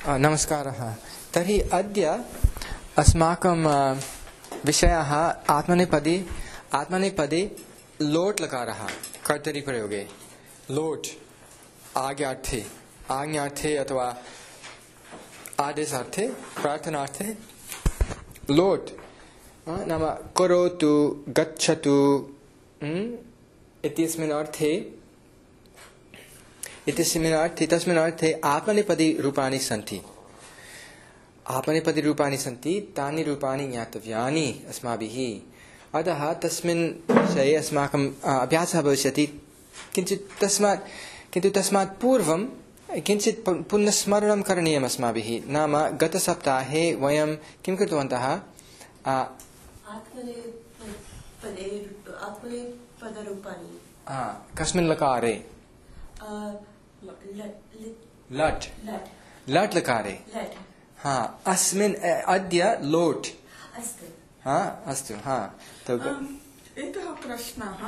नमस्कारः। तर्हि अद्य अस्माकं विषयः आत्मनेपदी लोट् लकारः कर्तरिप्रयोगे। लोट् आज्ञार्थे अथवा आदेशार्थे प्रार्थनार्थे लोट् नाम करोतु गच्छतु इत्यस्मिन् अर्थे तस्मिन् अर्थे आत्मनेपदी रूपाणि सन्ति तानि रूपाणि ज्ञातव्यानि अस्माभिः। अतः तस्मिन् विषये अस्माकं अभ्यासः भविष्यति। किन्तु तस्मात् पूर्वं किञ्चित् पुनस्मरणं करणीयम् अस्माभिः। नाम गतसप्ताहे वयं किं कृतवन्तः? कस्मिन् लकारे? लट् लकारे। अस्मिन् अद्य लोट्। अस्तु। एकः प्रश्नः,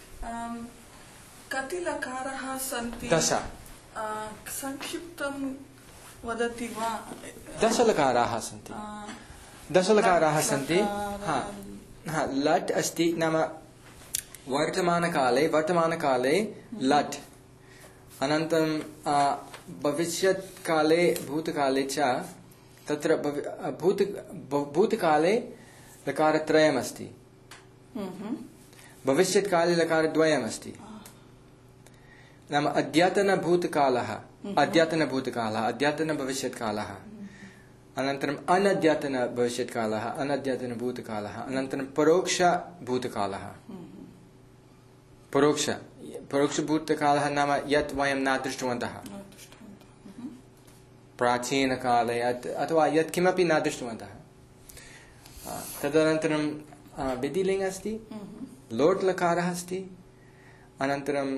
कति लकाराः सन्ति? 10। संक्षिप्तं वदति वा? 10 लकाराः सन्ति। लट् अस्ति नाम वर्तमानकाले लट्, अनन्तरं भविष्यत्काले भूतकाले च तत्र भूतकाले लकारत्रयमस्ति, भविष्यत्काले लकारद्वयमस्ति। नाम अद्यतनभूतकालः, अद्यतनभविष्यत्कालः, अनन्तरम् अनद्यतनभविष्यत्कालः, अनद्यतनभूतकालः, अनन्तरं परोक्षभूतकालः। परोक्षभूतकालः नाम यत् वयं न दृष्टवन्तः प्राचीनकाले अथवा यत् किमपि न दृष्टवन्तः। तदनन्तरं विधिलिङ्ग अस्ति, लोट् लकारः अस्ति, अनन्तरं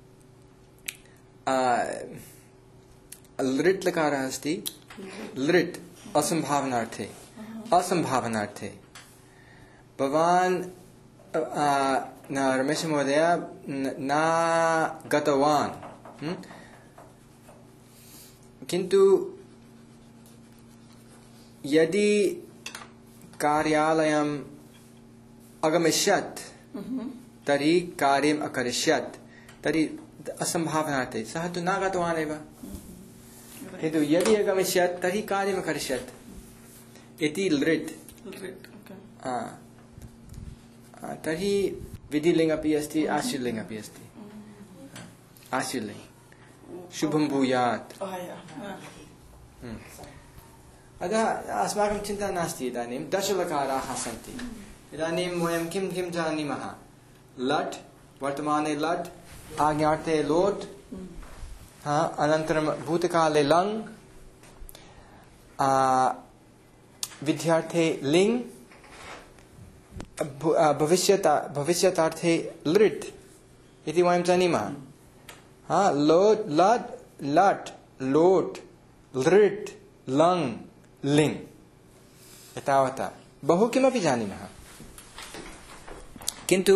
लृट् लकारः अस्ति। लृट् असम्भावनार्थे भवान् रमेश महोदय न गतवान्, किन्तु यदि कार्यालयम् अगमिष्यत् तर्हि कार्यम् अकरिष्यत्, तर्हि असम्भावनार्थे सः तु न गतवान् एव, किन्तु यदि अगमिष्यत् तर्हि कार्यम् अकरिष्यत् इति लृट्। तर्हि विधिलिङ्ग अपि अस्ति, आशीर्लिङ्ग अपि अस्ति। आशीर्लिङ्ग शुभं भूयात्। अतः अस्माकं चिन्ता नास्ति। इदानीं 10 लकाराः सन्ति। इदानीं वयं किं जानीमः? लट्, वर्तमाने लट्, आज्ञार्थे लोट्, अनन्तरं भूतकाले लङ्, विद्यार्थे लिङ्, भविष्यतार्थे लृट् इति वयं जानीमः। लट्, लोट्, लृट्, लङ्, लिङ्, एतावता बहु किमपि जानीमः। किन्तु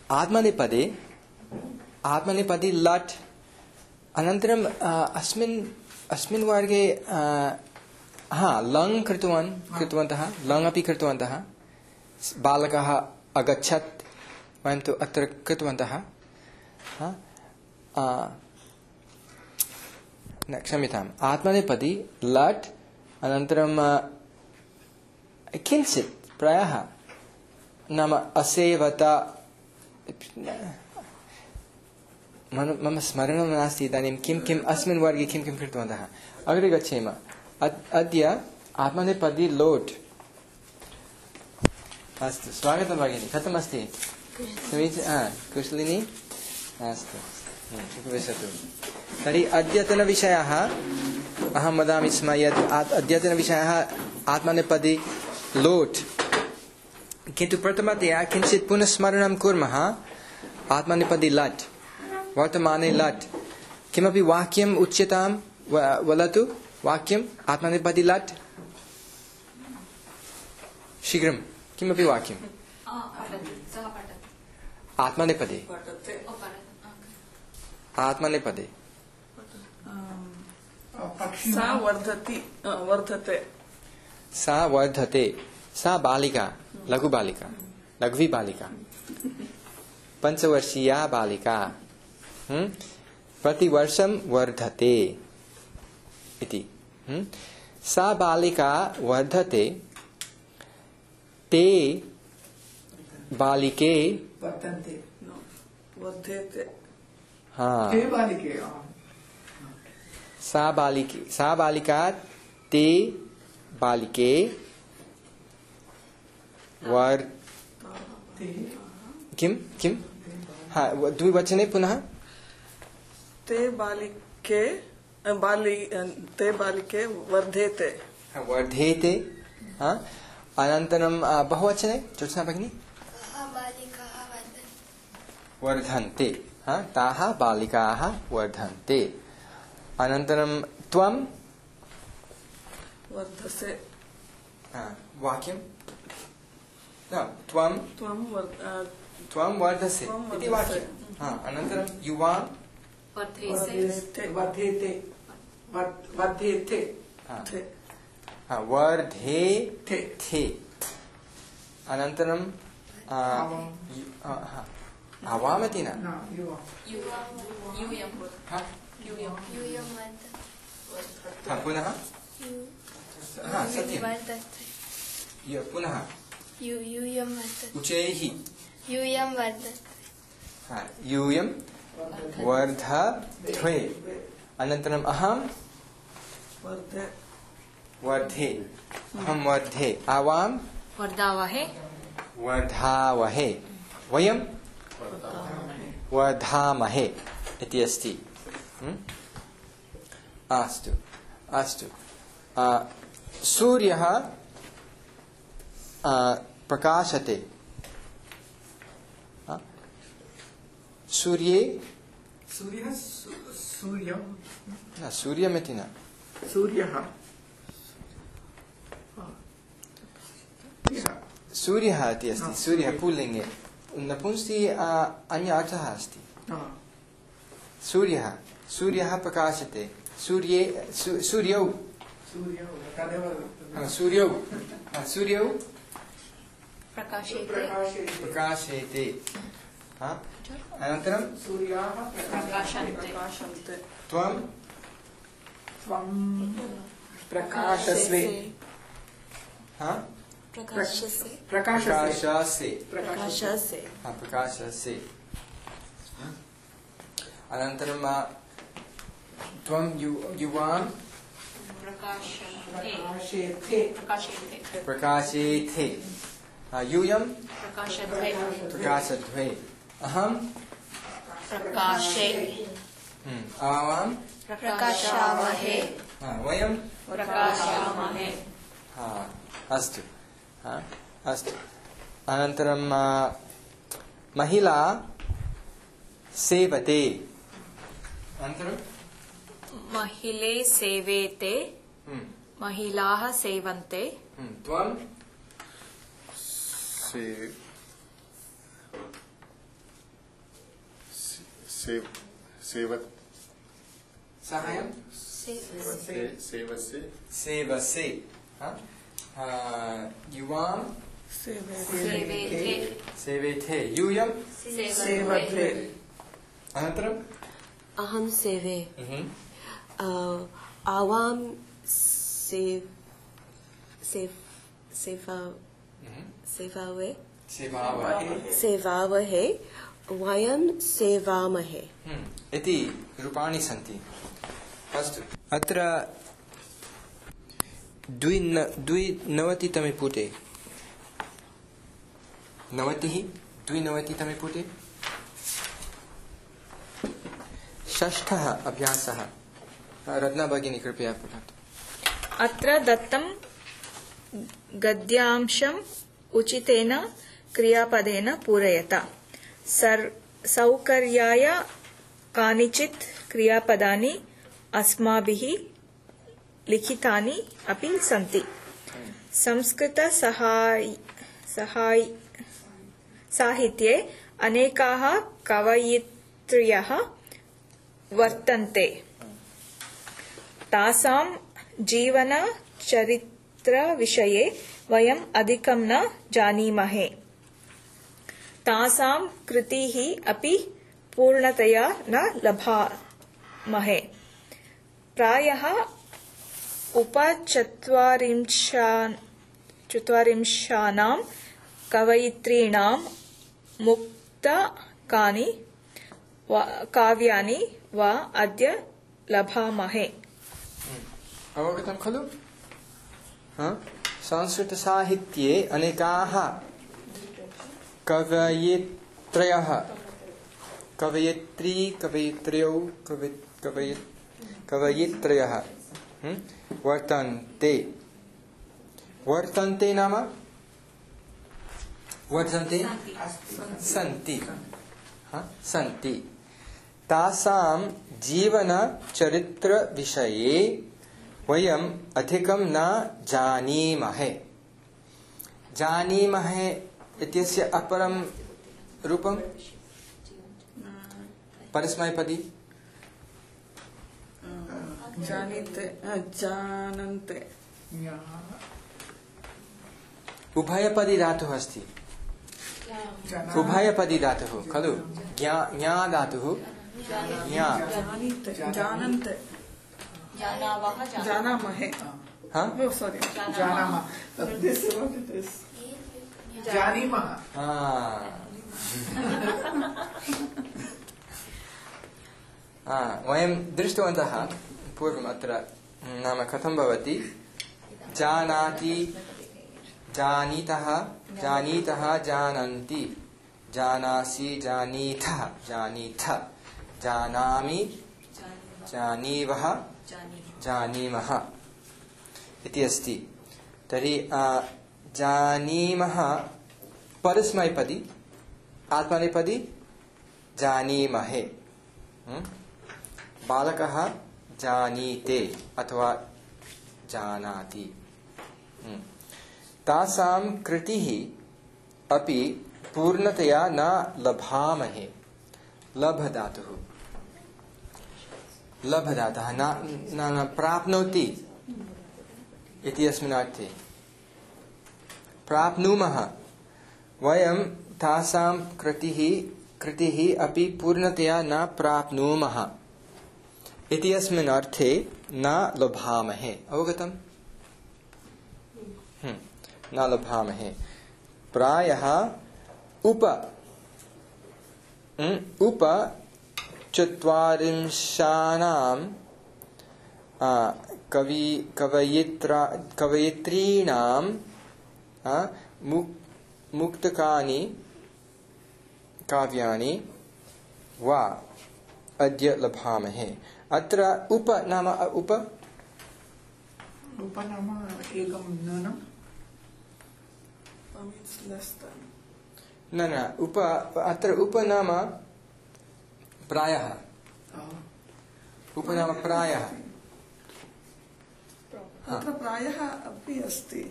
आत्मनेपदी लट्, अनन्तरं अस्मिन् वर्गे लङ् कृतवन्तः, लङ् अपि कृतवन्तः। बालकः अगच्छत्, वयं तु अत्र कृतवन्तः। क्षम्यताम्, आत्मनेपदी लट्, अनन्तरं किञ्चित् प्रायः नाम असेवत, मम स्मरणं नास्ति इदानीं किम् अस्मिन् वर्गे किं कृतवन्तः। अग्रे गच्छेम। अद्य आत्मनेपदी लोट्। अस्तु, स्वागतं भगिनी। कथमस्ति? कुशलिनी? अस्तु, उपविशतु। तर्हि अद्यतनविषयः अहं वदामि स्म यत् अद्यतनविषयः आत्मनेपदी लोट्। किन्तु प्रथमतया किञ्चित् पुनस्मरणं कुर्मः। आत्मनेपदी लट्, वर्तमाने लट्। किमपि वाक्यम् उच्यतां वदतु। वाक्यम् आत्मनेपदी लट्, शीघ्रं किमपि वाक्यम्। आत्मनेपदी सा वर्धते सा वर्धते सा बालिका लघु बालिका लघ्वी बालिका पंचवर्षीया बालिका प्रतिवर्षं वर्धते इति सा बालिका वर्धते ते बालिके वर्धते हाँ सा बालिका ते बालिके किम किम हाँ द्विवचने पुनः ते बालिके वर्धेते वर्धेते हाँ अनन्तरं बहुवचने ज्योत्स्ना भगिनी वर्धन्ते हाँ ताः बालिकाः वर्धन्ते अनन्तरं त्वं वर्धसे वाक्यं त्वं वर्धसे इति वाक्यं हाँ अनन्तरं युवां वर्धेते वर्धेते अनन्तरं आवामति न पुनः सत्यं पुनः उच्चैः यूयं वर्धध्वे अनन्तरम् अहं वर्धे अहं वर्धे आवां वर्धावहे वयं वर्धामहे इति अस्ति अस्तु अस्तु सूर्यः प्रकाशते सूर्ये सूर्यमिति न सूर्यः इति अस्ति सूर्यः पुल्लिङ्गे नपुंसकलिङ्गे अन्य अर्थः अस्ति सूर्यः प्रकाशते सूर्यौ प्रकाशेते अनन्तरं त्वं प्रकाशसे प्रकाशसे अनन्तरं त्वं युवां प्रकाशेथे यूयं प्रकाशध्वे अहं प्रकाशे आवां प्रकाशामहे वयं प्रकाशामहे अस्तु अस्तु अनन्तरं महिला सेवते अनन्तरं महिले सेवेते महिलाः सेवन्ते त्वं सहायं सेवसे युवां सेवेथे यूयं सेवते अनन्तरं अहं सेवे आवां सेवावहे वयं सेवामहे इति रूपाणि सन्ति अस्तु अत्र 92तमे पुटे 92तमे पुटे षष्ठः अभ्यासः रत्ना भगिनी कृपया पठतु अत्र दत्तं गद्यांशम् उचितेन क्रियापदेन पूरयता सौकर्याय कानिचित् क्रियापदानि अस्माभिः लिखितानि अपि सन्ति संस्कृत साहित्ये अनेकाः कवयित्र्यः वर्तन्ते तासां जीवनचरित्रविषये वयम् अधिकं न जानीमहे। तासां कृतिः अपि पूर्णतया न लभामहे। प्रायः उपचत्वारिंशानां कवयित्रीणां मुक्तकानि काव्यानि वा अद्य लभामहे। अवगतं खलु? संस्कृतसाहित्ये अनेकाः कवयित्रयः कवयित्रयः वर्तन्ते। वर्तन्ते नाम वर्तन्ते सन्ति। सन्ति। तासां जीवनचरित्रविषये वयम् अधिकं न जानीमहे। जानीमहे इत्यस्य अपरं रूपं परस्मैपदी जानीते जानन्ते उभयपदी धातुः अस्ति। उभयपदी धातुः खलु? ज्ञा धातुः ज्ञा जानीते जानन्ते जानामहे सॉरी जानामः this is what it is जानीमः वयं दृष्टवन्तः पूर्वम् अत्र नाम कथं भवति जानाति जानीतः जानीतः जानन्ति जानासि जानीथः जानीथ जानामि जानीवः जानीमः इति अस्ति। तर्हि जानीमः परस्मैपदी आत्मनेपदी जानीमहे। बालकः जानीते अथवा जानाति। तासां कृतिः अपि पूर्णतया न लभामहे। लभ धातुः लभ धातुः न प्राप्नोति इति अस्मिन् अर्थे। प्राप्नुमः वयं तासां कृतिः अपि पूर्णतया न प्राप्नुमः इति अस्मिन् अर्थे न लभामहे। अवगतम्? न लभामहे। प्रायः उपचत्वारिंशानां कवयित्रीणां मुक्तकानि काव्यानि वा अद्य लभामहे। अत्र उप नाम उप नाम एकं न्यूनं न उप अत्र उप नाम प्रायः। उप नाम प्रायः। अत्र प्रायः अपि अस्ति।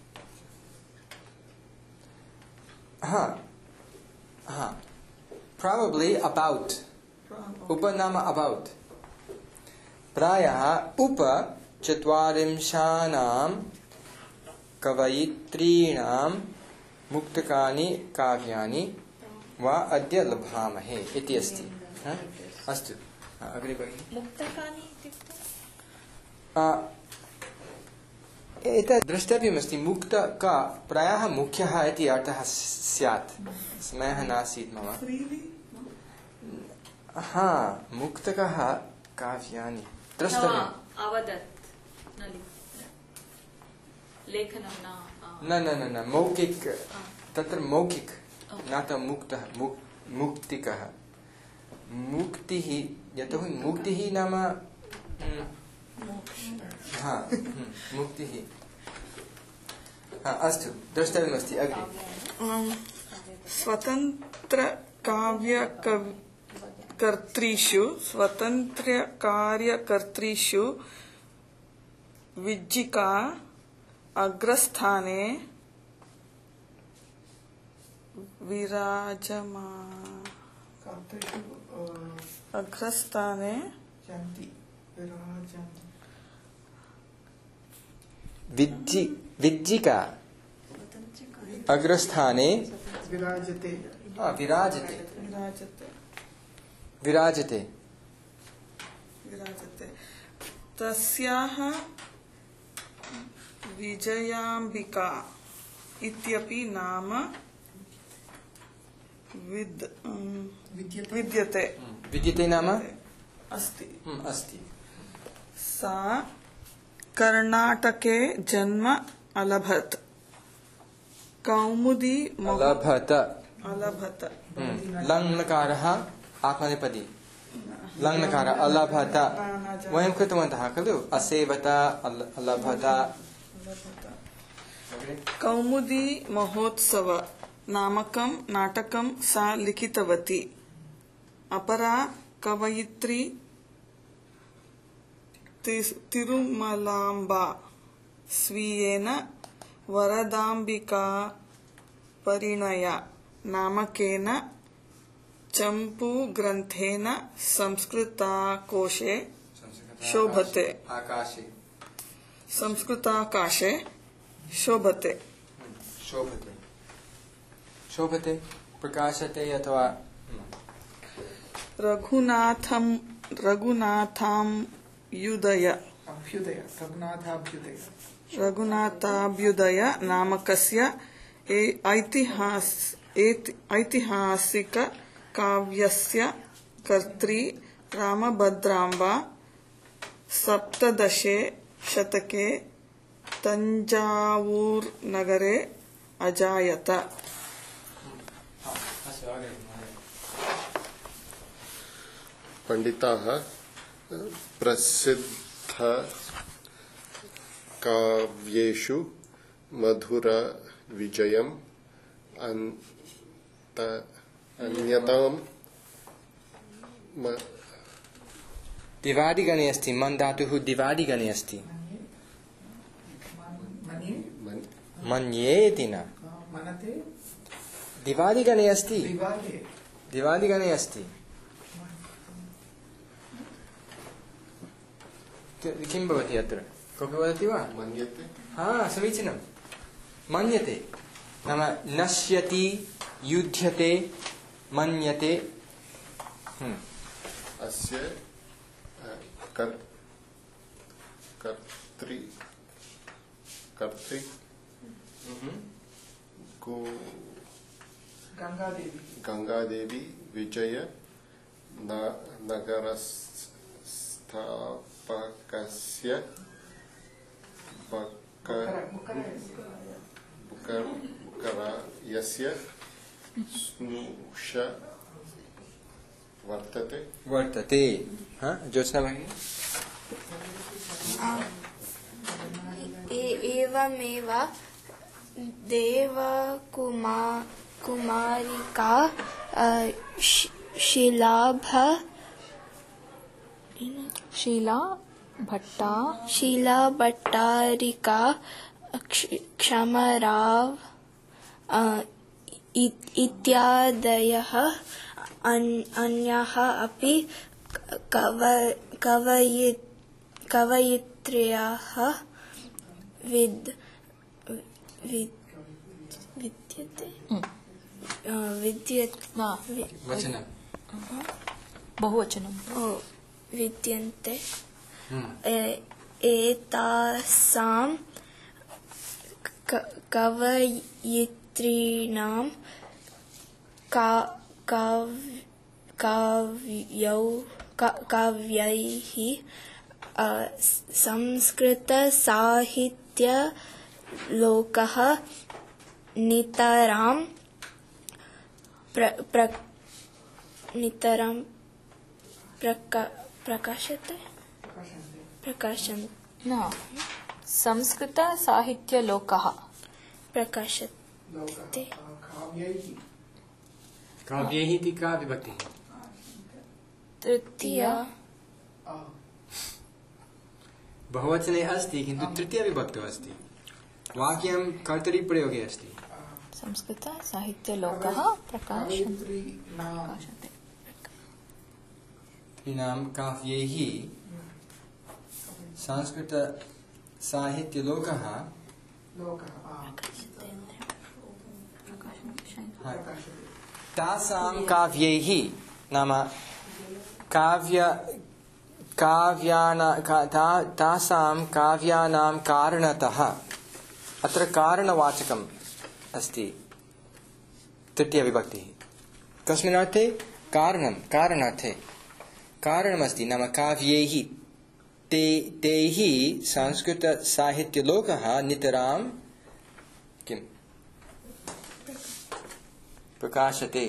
probably about. उप नाम about. प्रायः उपचत्वारिंशानां कवयित्रीणां मुक्तकानि काव्यानि वा अद्य लभामहे इति अस्ति। अस्तु अग्रे भगिनि। मुक्तकानि इत्युक्ते एतत् द्रष्टव्यमस्ति। मुक्तक प्रायः मुख्यः इति अर्थः स्यात्। समयः नासीत् मम। मुक्तकः काव्यानि द्रष्टव्यम्। न मौखिक तत्र मौखिक न त मुक्तः मुक्तिकः। मुक्तिः यतोहि मुक्तिः नाम मुक्तिः। अस्तु द्रष्टव्यमस्ति अग्रे। स्वतन्त्रकार्यकर्तृषु विज्जिका अग्रस्थाने विज्जिका अग्रस्थाने विराजते विराजते विराजते विराजते विराजते तस्याः विजयाम्बिका इत्यपि नाम विद्यते विद्यते नाम अस्ति अस्ति सा कर्णाटके जन्म अलभत कौमुदी अलभत अलभत लङ्लकारः आत्मनेपदी लङ्लकारः अलभत वयं कृतवन्तः खलु असेवत अलभत कौमुदी महोत्सव नामकं नाटकं सा लिखितवती अपरा कवयित्री तिरुमलाम्बा स्वीयेन वरदाम्बिका परिणय नामकेन चम्पूग्रन्थेन संस्कृताकोशे शोभते आकाशे संस्कृताकाशे शोभते शोभते शोभते प्रकाशते अथवा रघुनाथाभ्युदय नामकस्य ऐतिहासिक काव्यस्य कर्त्री रामभद्राम्बा 17 शतके तञ्जावूर्नगरे अजायत पंडिताः प्रसिद्ध काव्येषु मधुरा विजयम् अन्यताम् दिवादिगणे अस्ति मन धातुः दिवादिगणे अस्ति मन्येति न दिवादिगणे अस्ति दिवादिगणे अस्ति किं भवति अत्र कोऽपि वदति वा मन्यते समीचीनं मन्यते नाम नश्यति युध्यते मन्यते अस्य कर्तृ गंगादेवी विजय नगरस्थापकस्य बुकरायस्य स्नुष वर्तते ज्योत्स्ना भगिनी एवमेव देवकुमारिका शीलाभट्टारिका क्षमराव इत्यादयः अन्याः अपि कवयित्र्यः विद्यन्ते एतासां कवयित्रीणां काव्यैः संस्कृतसाहित्यलोकः नितरां प्रकाशते संस्कृत साहित्यलोकः प्रकाशते काव्यैः इति का विभक्तिः तृतीया बहुवचने अस्ति किन्तु तृतीया विभक्तौ अस्ति वाक्यं कर्तरिप्रयोगे अस्ति संस्कृत साहित्यलोकः प्रकाशते त्रीणां काव्यैः संस्कृत साहित्यलोकः तासां काव्यैः नाम तासां काव्यानां कारणतः अत्र कारणवाचकम् अस्ति तृतीयविभक्तिः कस्मिन् अर्थे कारणार्थे कारणमस्ति नाम काव्यैः तैः संस्कृतसाहित्यलोकः नितरां किम् प्रकाशते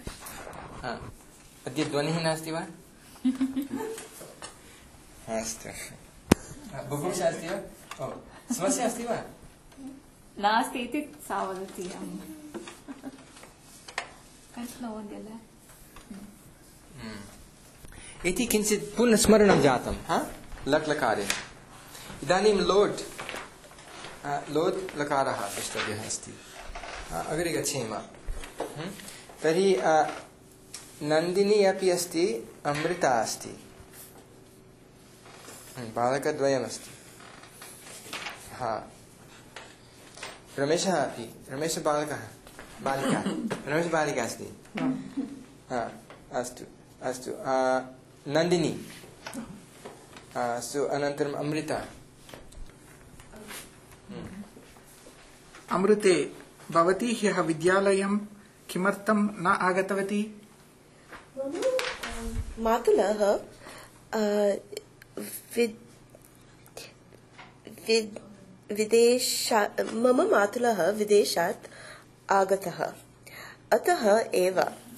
अद्य ध्वनिः नास्ति वा अस्तु बुभुक्षा अस्ति वा समस्या अस्ति वा नास्ति इति सा वदति इति किञ्चित् पुनस्मरणं जातं लट्लकारे इदानीं लोट् लकारः द्रष्टव्यः अस्ति अग्रे गच्छेम तर्हि नन्दिनी अपि अस्ति अमृता अस्ति बालकद्वयमस्ति रमेशः अपि रमेशबालिका अस्ति अस्तु नन्दिनी अस्तु अनन्तरम् अमृता अमृते भवती ह्यः विद्यालयं किमर्थं न आगतवती मातुलः मम मातुलः विदेशात् आगतः अतः एव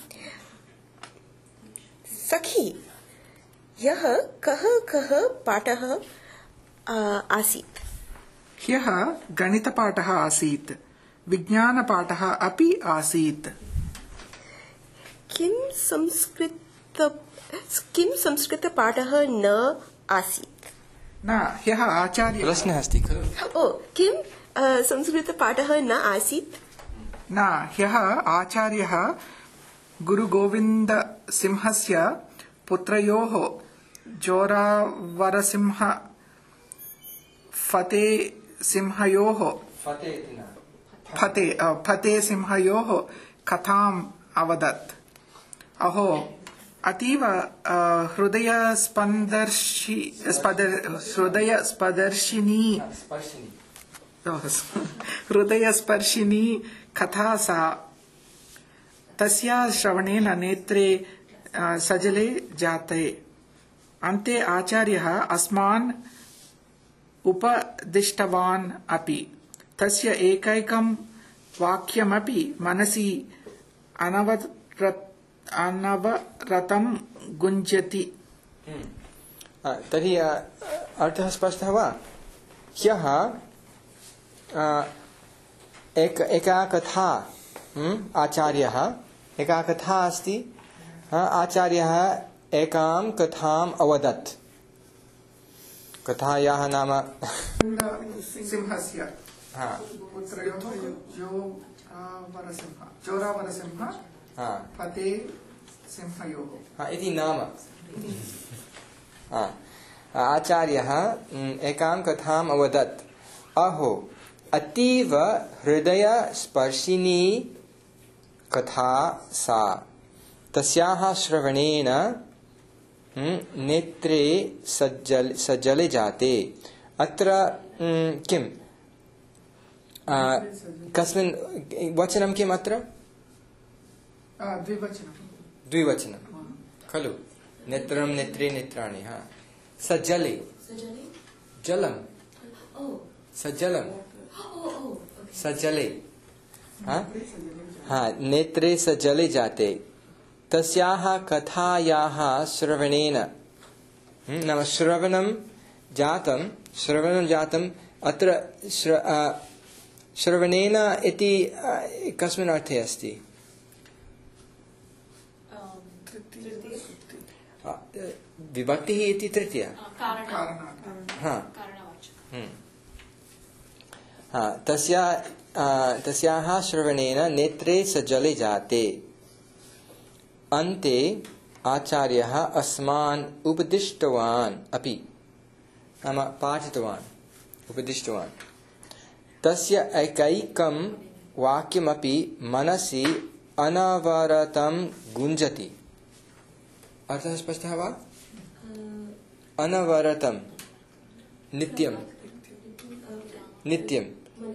सखी ह्यः कः पाठः आसीत् ह्यः गणितपाठः आसीत् विज्ञानपाठः अपि आसीत् किं संस्कृतपाठः न आसीत् न ह्यः आचार्यः प्रश्नः अस्ति खलु किं संस्कृतपाठः न आसीत् न ह्यः आचार्यः गुरुगोविन्दसिंहस्य पुत्रयोः जोरावरसिंह फतेसिंहयोः कथाम् अवदत् अहो अतीव हृदयस्पर्शिनी कथा सा तस्या श्रवणेन नेत्रे सजले जाते अन्ते आचार्यः अस्मान् उपदिष्टवान् अपि तस्य एकैकं वाक्यमपि मनसि अनवरतं गुञ्जति तर्हि अर्थः स्पष्टः वा ह्यः एका कथा आचार्यः एका कथा अस्ति आचार्यः एकां कथाम् अवदत् कथायाः नाम सिंहस्य जोरावरसिंह फतेसिंहयोः इति नाम आचार्यः एकां कथाम् अवदत् अहो अतीव हृदयस्पर्शिनी कथा सा तस्याः श्रवणेन नेत्रे सज्जले जाते अत्र किं कस्मिन् वचनं किम् अत्र द्विवचनं खलु नेत्रं नेत्रे नेत्राणि सज्जले जलं सज्जले नेत्रे सज्जले जाते तस्याः कथायाः श्रवणेन नाम श्रवणं जातम् अत्र श्रवणेन इति कस्मिन् अर्थे अस्ति विभक्तिः इति तृतीया तस्याः श्रवणेन नेत्रे सज्जले जाते अन्ते आचार्यः अस्मान् उपदिष्टवान् अपि नाम पाठितवान् उपदिष्टवान् तस्य एकैकं वाक्यमपि मनसि अनवरतं गुञ्जति अर्थः स्पष्टः वा अनवरतं नित्यं नित्यं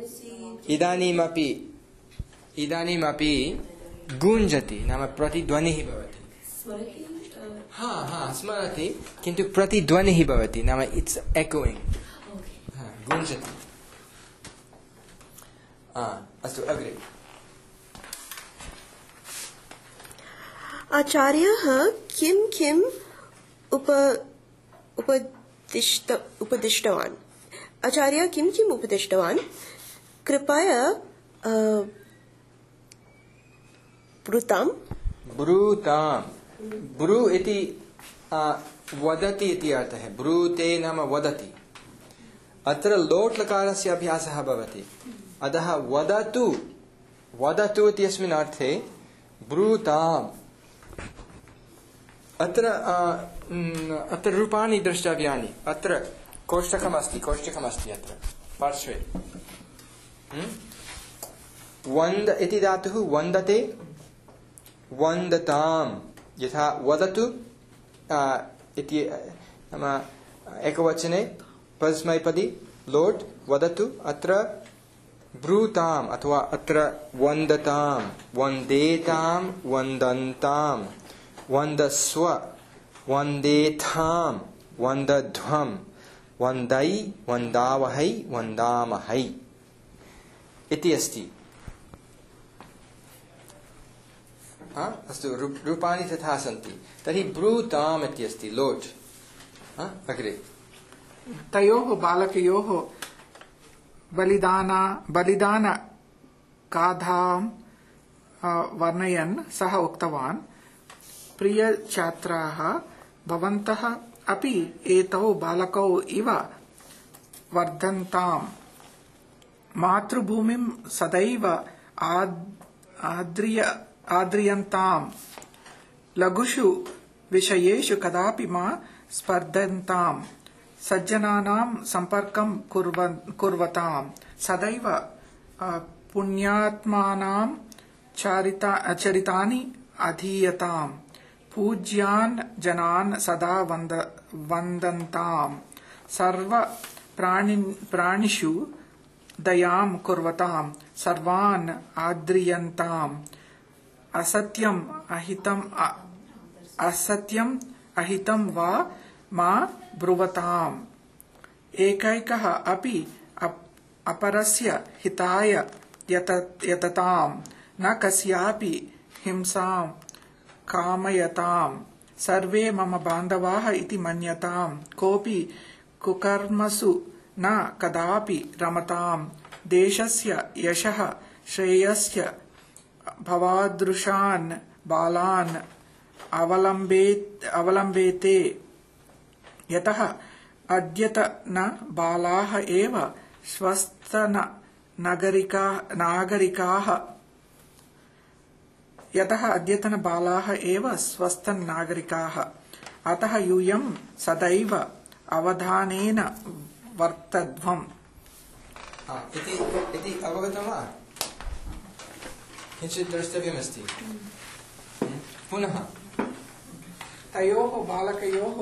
इदानीमपि गुञ्जति नाम प्रतिध्वनिः भवति स्मरति किन्तु प्रतिध्वनिः भवति नाम इट्स् एकोइङ्ग् गुञ्जति अस्तु अग्रे आचार्यः किं किम् उपदिष्टवान् आचार्यः किं किम् उपदिष्टवान् कृपया ब्रू इति वदति इति अर्थः ब्रूते नाम वदति अत्र लोट् लकारस्य अभ्यासः भवति अतः वदतु इत्यस्मिन् अर्थे ब्रूताम् अत्र रूपाणि द्रष्टव्यानि अत्र कोष्टकमस्ति अत्र पार्श्वे वन्द इति धातुः वन्दते वन्दताम् यथा वदतु इति नाम एकवचने परस्मैपदी लोट् वदतु अत्र ब्रूताम् अथवा अत्र वन्दताम् वन्देताम् वन्दन्ताम् वन्दस्व वन्देथाम् वन्दध्वम् वन्दै वन्दावहै वन्दामहै इति अस्ति अस्तु रूपाणि तथा सन्ति तर्हि ब्रूताम् इति अस्ति लोट् अग्रे तयोः बालकयोः बलिदानगाथां वर्णयन् सः उक्तवान् प्रियछात्राः भवन्तः अपि एतौ बालकौ इव वर्धन्ताम् मातृभूमिं सदैव आद्रियन्ताम् लघुषु विषयेषु कदापि मा स्पर्धन्ताम् सज्जनानां सम्पर्कं कुर्वताम् सदैव पुण्यात्मानां चरितानि अधीयताम् पूज्यान् जनान् सदा वन्दन्ताम् सर्व प्राणिषु दयां कुर्वताम् सर्वान् आद्रियन्ताम् असत्यम् अहितं वा मा ब्रुवताम् एकैकः अपि अपरस्य हिताय यतताम् न कस्यापि हिंसां कामयताम् सर्वे मम बान्धवाः इति मन्यताम् कोऽपि कुकर्मसु न कदापि रमताम् देशस्य यशः श्रेयस्य भवादृशान् बालान् अवलम्बेते यतः अद्यतन बालाः एव स्वस्थनागरिकाः अतः यूयं सदैव अवधानेन वर्तध्वम् इति अवगतं वा किञ्चित् द्रष्टव्यमस्ति पुनः तयोः बालकयोः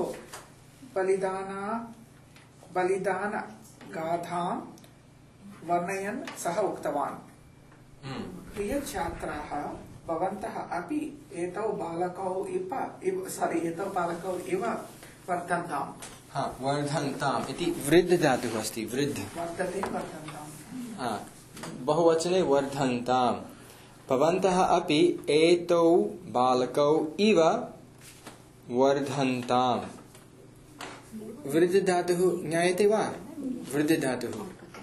बलिदानगाथां वर्णयन् सः उक्तवान् प्रियछात्राः भवन्तः अपि एतौ बालकौ इव वर्धन्ताम् वर्धन्ताम् इति वृद्ध धातुः अस्ति वृद्ध वर्धते वर्धन्ताम् बहुवचने वर्धन्ताम् भवन्तः अपि एतौ बालकौ इव वर्धन्ताम् वृद्ध धातुः ज्ञायते वा वृद्ध धातुः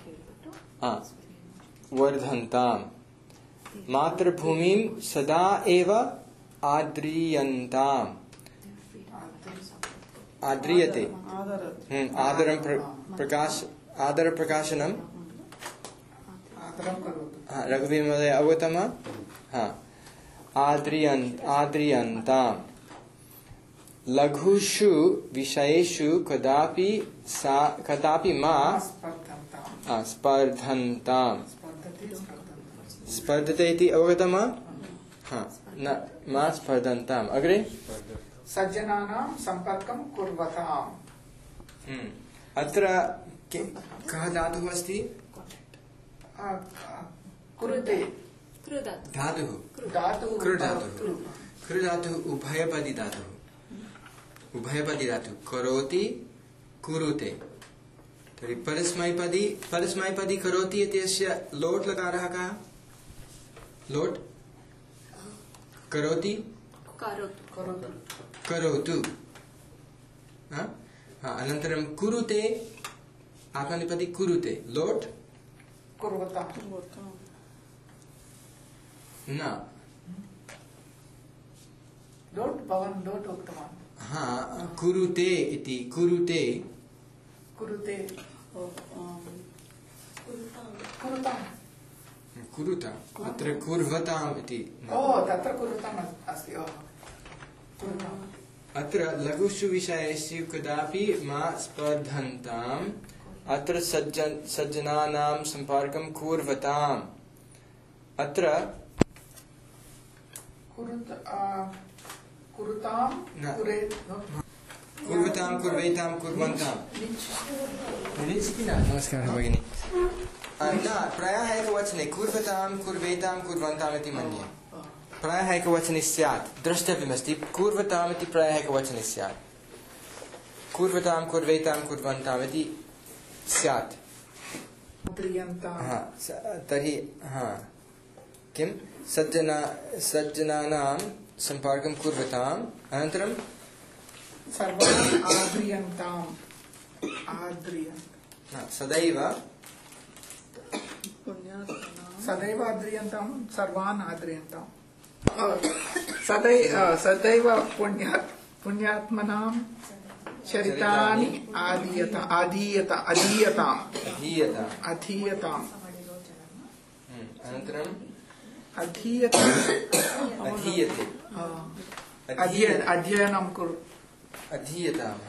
वर्धन्ताम् मातृभूमिं सदा एव आद्रियन्ताम् आद्रियते आदरप्रकाशनं रघुवीर महोदय अवगतं वा आद्रियन्ताम् लघुषु विषयेषु कदापि मा स्पर्धन्ताम् स्पर्धते इति अवगतं वा? न मा स्पर्धन्ताम्। अग्रे सज्जनानां सम्पर्कं कुर्वताम्। अत्र कः धातुः अस्ति? कुरुते धातुः कृ धातुः उभयपदी धातुः करोति कुरुते। तर्हि परस्मैपदी करोति इत्यस्य लोट् लकारः कः? लोट् करोति करोतु। अनन्तरं कुरुते आत्मनेपदी कुरुते लोट् कुर्वताम् न लोट् भवान् लोट् उक्तवान्। कुरुते इति कुरुते कुरुता अत्र कुर्वताम् इति तत्र कुरुताम् अस्ति। अत्र लघुषु विषयेषु कदापि मा स्पर्धन्ताम्। अत्र सज्जनानां सम्पर्कं कुर्वताम्। अत्र कुर्वतां कुर्वेतां कुर्वन्तां। नमस्कारः भगिनी। न प्रायः एकवचने कुर्वतां कुर्वेतां कुर्वन्ताम् इति मन्ये। प्रायः एकवचने स्यात्, द्रष्टव्यमस्ति। कुर्वताम् इति प्रायः एकवचने स्यात्, कुर्वतां कुर्वेतां कुर्वन्ताम् इति स्यात्। तर्हि किं सज्जनानां सम्पर्कं कुर्वताम्। अनन्तरं सदैव आद्रियन्तां सर्वान् आद्रियन्ताम्। सदैव पुण्यात्मनां चरितानि अधीयताम्। अनन्तरं अध्ययनं कुरु। अधीयताम्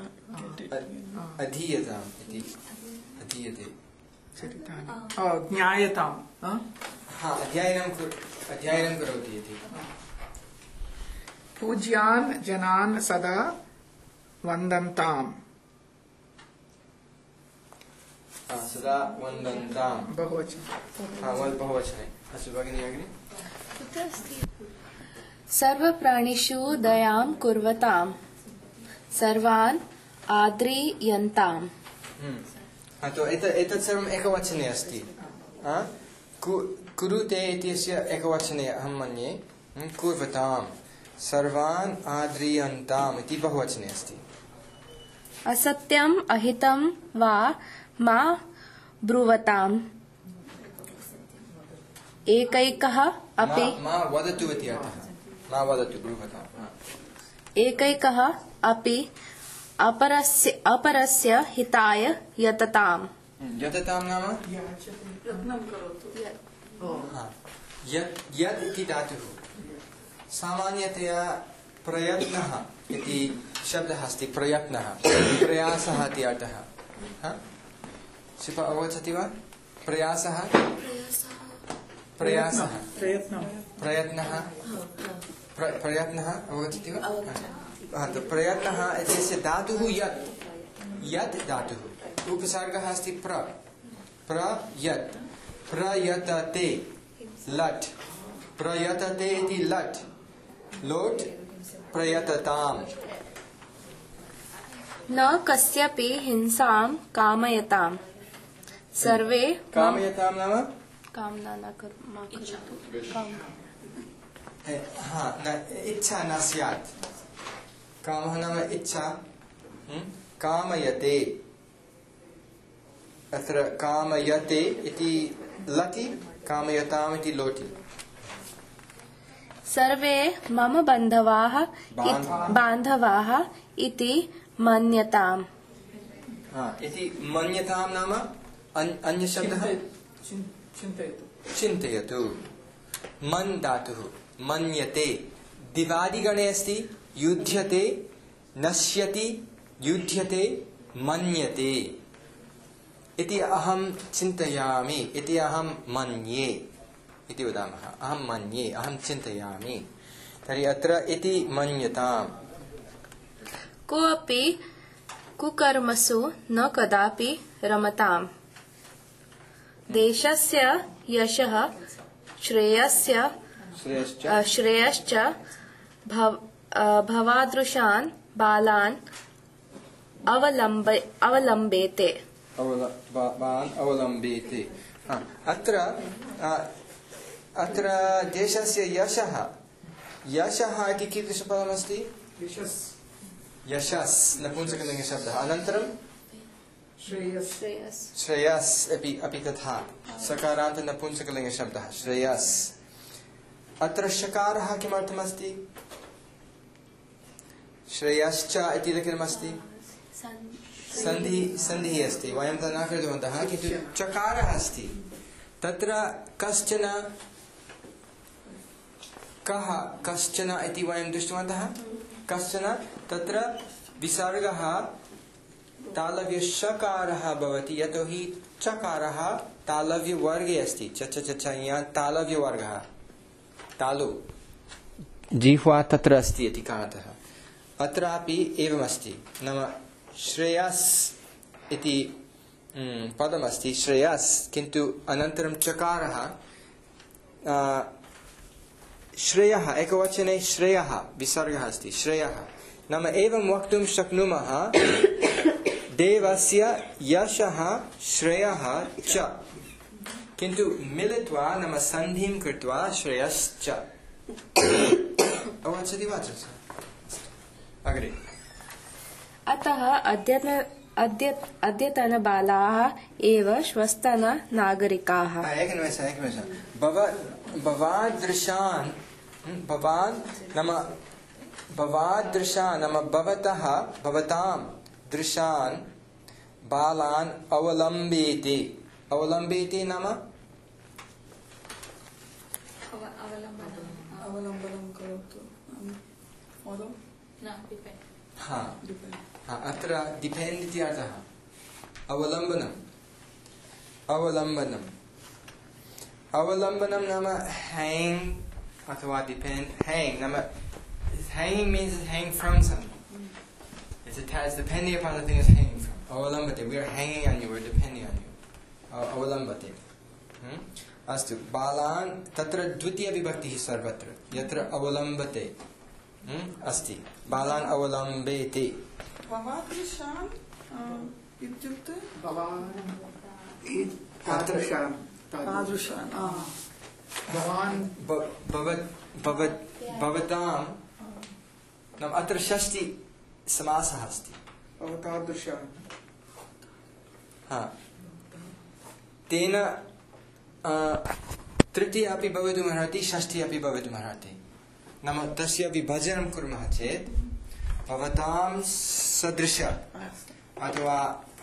अधीयताम् इति अधीयते। ज्ञायताम् अध्ययनं करोति इति। पूज्यान् जनान् सदा वन्दन्ताम्। सदा वन्दन्ताम् बहुवचने। अस्तु भगिनी अग्रे। सर्वप्राणिषु दयां कुर्वताम् सर्वान् आद्रियन्ताम्। तो एतत् सर्वम् एकवचने अस्ति। कुरुते इत्यस्य एकवचने अहं मन्ये। कुर्वताम् सर्वान् आद्रियन्ताम् इति बहुवचने अस्ति। असत्यम् अहितं वा मा ब्रुवताम्। एकैकः अपि मा वदतु इति अर्थः। मा वदतु ब्रुवताम्। एकैकः अपि अपरस्य हिताय यतताम्। यतताम् नाम यत् इति धातुः सामान्यतया प्रयत्नः इति शब्दः अस्ति। प्रयत्नः प्रयासः इति अर्थः। शिल्पा अवगच्छति वा? प्रयासः प्रयत्नः अवगच्छति वा? तो प्रयत्नः इत्यस्य धातुः यत् धातुः उपसर्गः अस्ति प्रयत् प्रयतते लट् प्रयतते इति लट् लोट् प्रयतताम्। न कस्यापि हिंसां कामयताम्। सर्वे कामयताम् नाम कामना न करोतु। इच्छा न स्यात्। कामः नाम इच्छा। कामयते अत्र कामयते इति लटि कामयताम् इति लोटि। सर्वे मम बान्धवाः इति मन्यताम्। इति मन्यताम् नाम अन्यशब्दः चिन्तयतु। मन् धातुः मन्यते दिवादिगणे अस्ति। युध्यते नश्यति युध्यते मन्यते। इति अहं चिन्तयामि इति अहं मन्ये इति वदामः। अहं मन्ये, अहं चिन्तयामि। तर्हि अत्र इति मन्यताम्। कोऽपि कुकर्मसु न कदापि रमताम्। देशस्य यशः श्रेयश्च भवादृशान् बालान् अवलम्बेते। अत्र देशस्य यशः इति कीदृशपदमस्ति? यशस् नपुंसकलिङ्गशब्दः। अनन्तरं श्रेयस् अपि तथा सकारान्त नपुंसकलिङ्गशब्दः श्रेयस्। अत्र शकारः किमर्थमस्ति? श्रेयश्च इति लिखितमस्ति। सन्धिः अस्ति। वयं तत् न कृतवन्तः, किन्तु चकारः अस्ति। तत्र कश्चन इति वयं दृष्टवन्तः। कश्चन तत्र विसर्गः तालव्यषकारः भवति, यतोहि चकारः तालव्यवर्गे अस्ति। तालव्यवर्गः तालु जिह्वा तत्र अस्ति इति कारणतः अत्रापि एवमस्ति। नाम श्रेयस् इति पदमस्ति, श्रेयस्, किन्तु अनन्तरं चकारः श्रेयः एकवचने श्रेयः विसर्गः अस्ति। श्रेयः नाम एवं वक्तुं शक्नुमः देवस्य यशः श्रेयः च, किन्तु मिलित्वा नाम सन्धिं कृत्वा श्रेयश्च। अवगच्छति वा? अग्रे। अतः अद्यतनबालाः एव श्वस्तन नागरिकाः। एकनिमेषः। भवादृशान् नाम भवतां दृशान् बालान् अवलम्बेते। अवलम्बेते नाम अवलम्बनं करोतु। अत्र डिपेण्ड् इति अर्थः। अवलम्बनं नाम हैङ्ग् अथवा डिपेण्ड्। हैङ्ग् नाम hanging means hang from something. It's attached depending upon the thing it's hanging from. Avalambate. We are hanging on you. We're depending on you. Avalambate. Astu. Balan tatra dvitiya vibhaktiः sarvatra. Yatra avalambate. Asti. Balan avalambete. भवादृशान् इत्युक्ते भवतां नाम अत्र षष्ठी समासः अस्ति। तेन तृतीया अपि भवितुमर्हति, षष्ठी अपि भवितुमर्हति। नाम तस्य विभजनं कुर्मः चेत् भवतां सदृश अथवा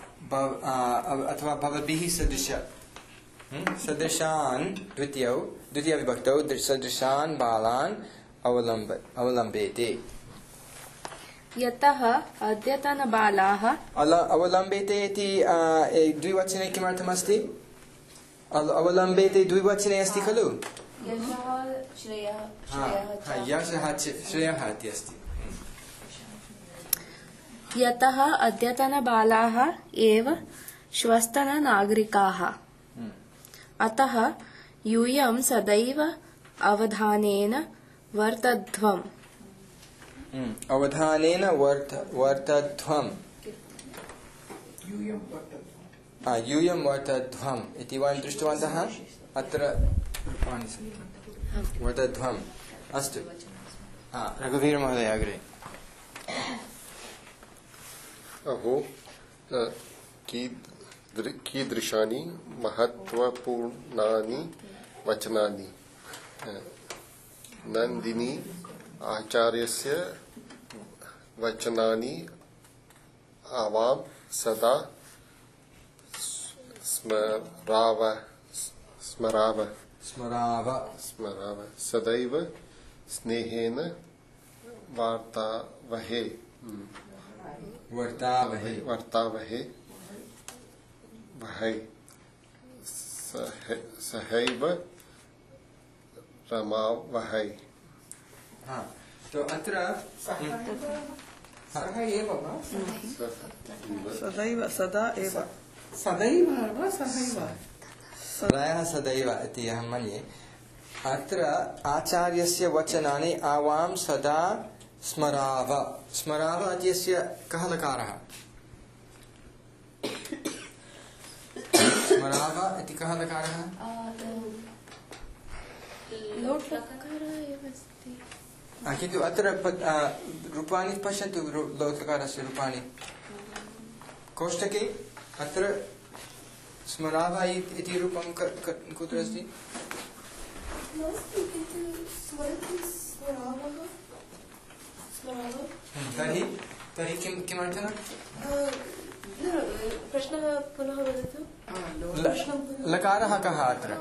भवद्भिः सदृश सदृशान् द्वितीय विभक्तौ सदृशान् बालान् अवलम्बेते। यतः अद्यतनबालाः अवलम्बेते इति द्विवचने किमर्थमस्ति? अवलम्बेते द्विवचने अस्ति खलु? यशः श्रेयः इति अस्ति। यतः अद्यतनबालाः एव श्वस्तननागरिकाः। अतः यूयं सदैव अवधानेन वर्तध्वम्। अवधानेन वर्तध्वम्। यूयं वर्तध्वम् इति वयं दृष्टवन्तः। अत्र वर्तध्वम्। अस्तु। रघुवीर महोदय अग्रे। अहो कीदृशानि महत्त्वपूर्णानि वचनानि। नन्दिनी आचार्यस्य वचनानि आवां सदा स्मराव सदैव स्नेहेन वर्तावहे वहै सहैव रमावहै। हाँ, तो अत्र सह एव वा सदैव सदा एव सदैव वा सहैव प्रायः सदैव इति अहं मन्ये। अत्र आचार्यस्य वचनानि आवां सदा स्मराव। स्मराव इत्यस्य कः लकारः? स्मराव इति कः लकारः? किन्तु अत्र रूपाणि पश्यन्तु, लोट्लकारस्य रूपाणि कोष्टके। अत्र स्मराव इति रूपं कुत्र अस्ति? तर्हि किमर्थः? प्रश्नः पुनः वदतु। लकारः कः अत्र?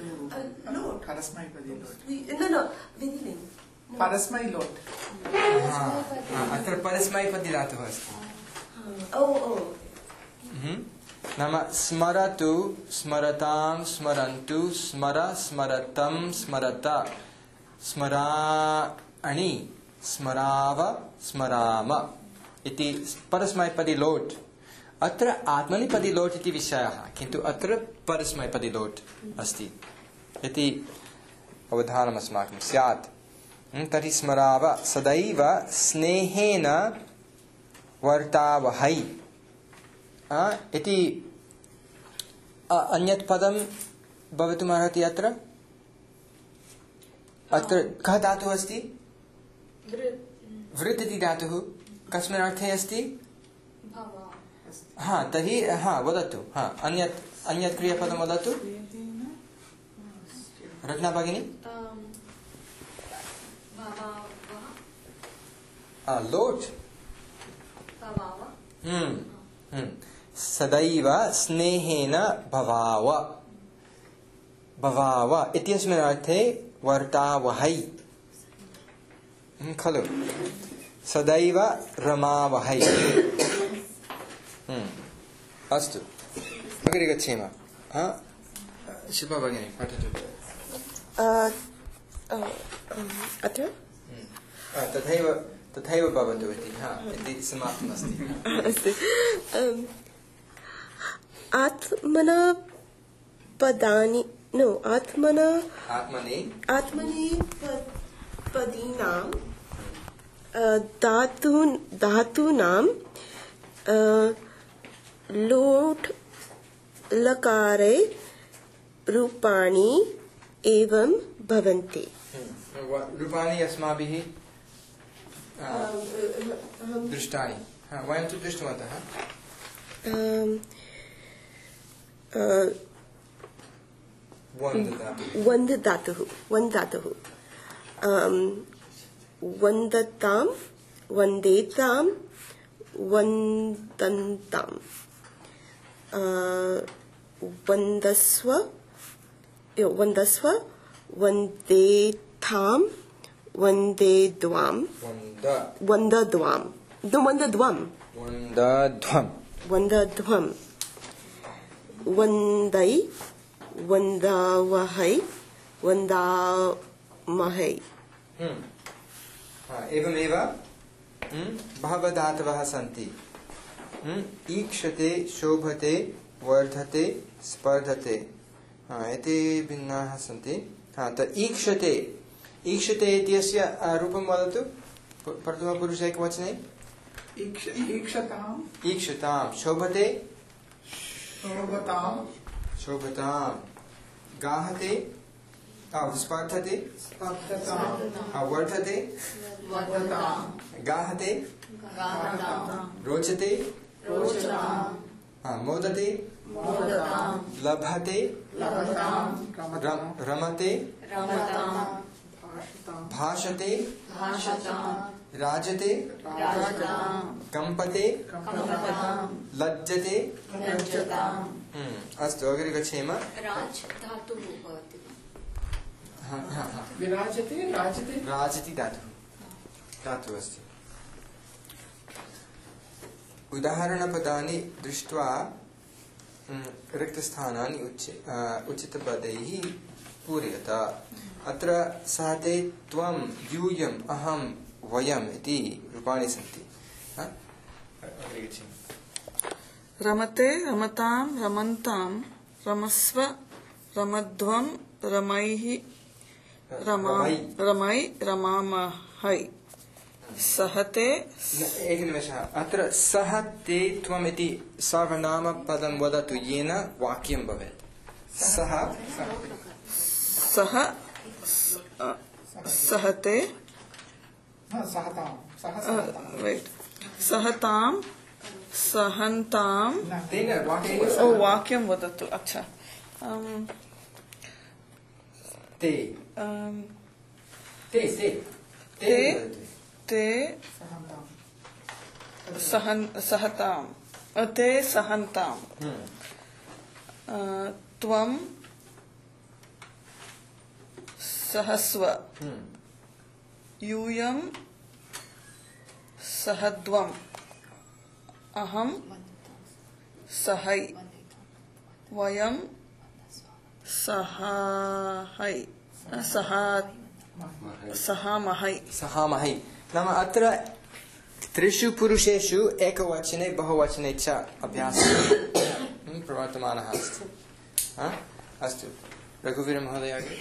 परस्मै लोट्। अत्र परस्मैपदी धातुः अस्ति। नाम स्मरतु, स्मरतां, स्मरन्तु, स्मर, स्मरतं, स्मरत, स्मराणि, स्मराव, स्मराम इति परस्मैपदी लोट्। अत्र आत्मनेपदी लोट् इति विषयः, किन्तु अत्र परस्मैपदी लोट् अस्ति इति अवधानम् अस्माकं स्यात्। तर्हि स्मराव सदैव स्नेहेन वर्तावहै इति अन्यत् पदं भवितुमर्हति। अत्र कः धातुः अस्ति? वृत् इति धातुः। कस्मिन् अर्थे अस्ति? हाँ, तर्हि वदतु। अन्यत् क्रियापदं वदतु रत्ना भगिनी। लोट्। सदैव स्नेहेन भवाव। भवाव इत्यस्मिन् अर्थे वर्तावहै खलु। सदैव रमावहै। अस्तु, अग्रे गच्छेम। शिल्पा भगिनी पठतु। अत्र तथैव भवतु इति समाप्तमस्ति। आत्मना पदानि आत्मनि पदीनां धातूनां लोट् लकारे रूपाणि एवं भवन्ति। रूपाणि अस्माभिः दृष्टानि। वयं तु दृष्टवन्तः। वन्द् धातुः वन्दतां, वन्देतां, वन्दन्तां, वन्दस्व, वन्देथां, वन्देद्वां, वन्दध्वं, वन्दै, वन्दावहै, वन्दामहै। एवमेव बहवः धातवः सन्ति। ईक्षते, शोभते, वर्धते, स्पर्धते, एते भिन्नाः सन्ति। ईक्षते इत्यस्य रूपं वदतु प्रथमपुरुषे एकवचने। ईक्षतां। शोभते, शोभतां। गाहते, स्पर्धते, वर्धते, गाहते, रोचते, मोदते, लभते, रमते, भाषते, राजते, कंपते, लज्जते। अस्तु, अग्रे गच्छेम। विराजते, राजति धातुः अस्ति। उदाहरणपदानि दृष्ट्वा रिक्तस्थानानि उचितपदैः पूरयत अत्र सः ते त्वं यूयम् अहं वयम् इति रूपाणि सन्ति रमते रमतां रमन्तां रमस्व रमध्वं रमैः रमै रमामहै सहते एकनिमेषः अत्र सः ते त्वम् इति सर्वनामपदं वदतु येन वाक्यं भवेत् सः सहते सहतां सहन्तां वाक्यं वदतु अच्छा ते सहतां ते सहन्तां त्वं सहस्व यूयं सहध्वम् अहं सहै वयं सहामहै नाम अत्र त्रिषु पुरुषेषु एकवचने बहुवचने च अभ्यासः प्रवर्तमानः अस्ति अस्तु रघुवीर महोदय अग्रे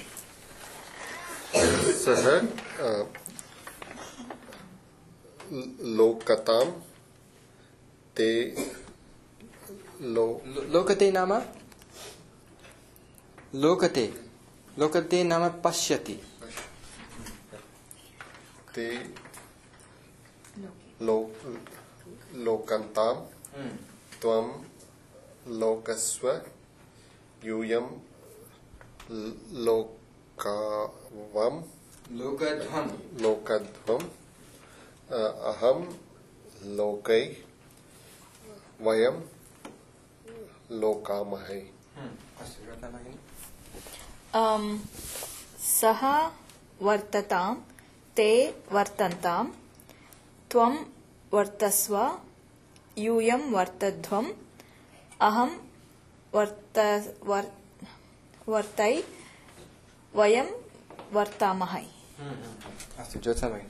सः लोकतां ते लोकते नाम लोकते नाम पश्यति ते लोकन्तां त्वं लोकस्व यूयं लोकध्वम् अहं लोकै वयं लोकामहे सः वर्ततां ते वर्तन्तां त्वं वर्तस्व यूयं वर्तध्वम् अहं वर्तै वयं वर्तामहे अस्तु ज्योत्स्ना भगिनी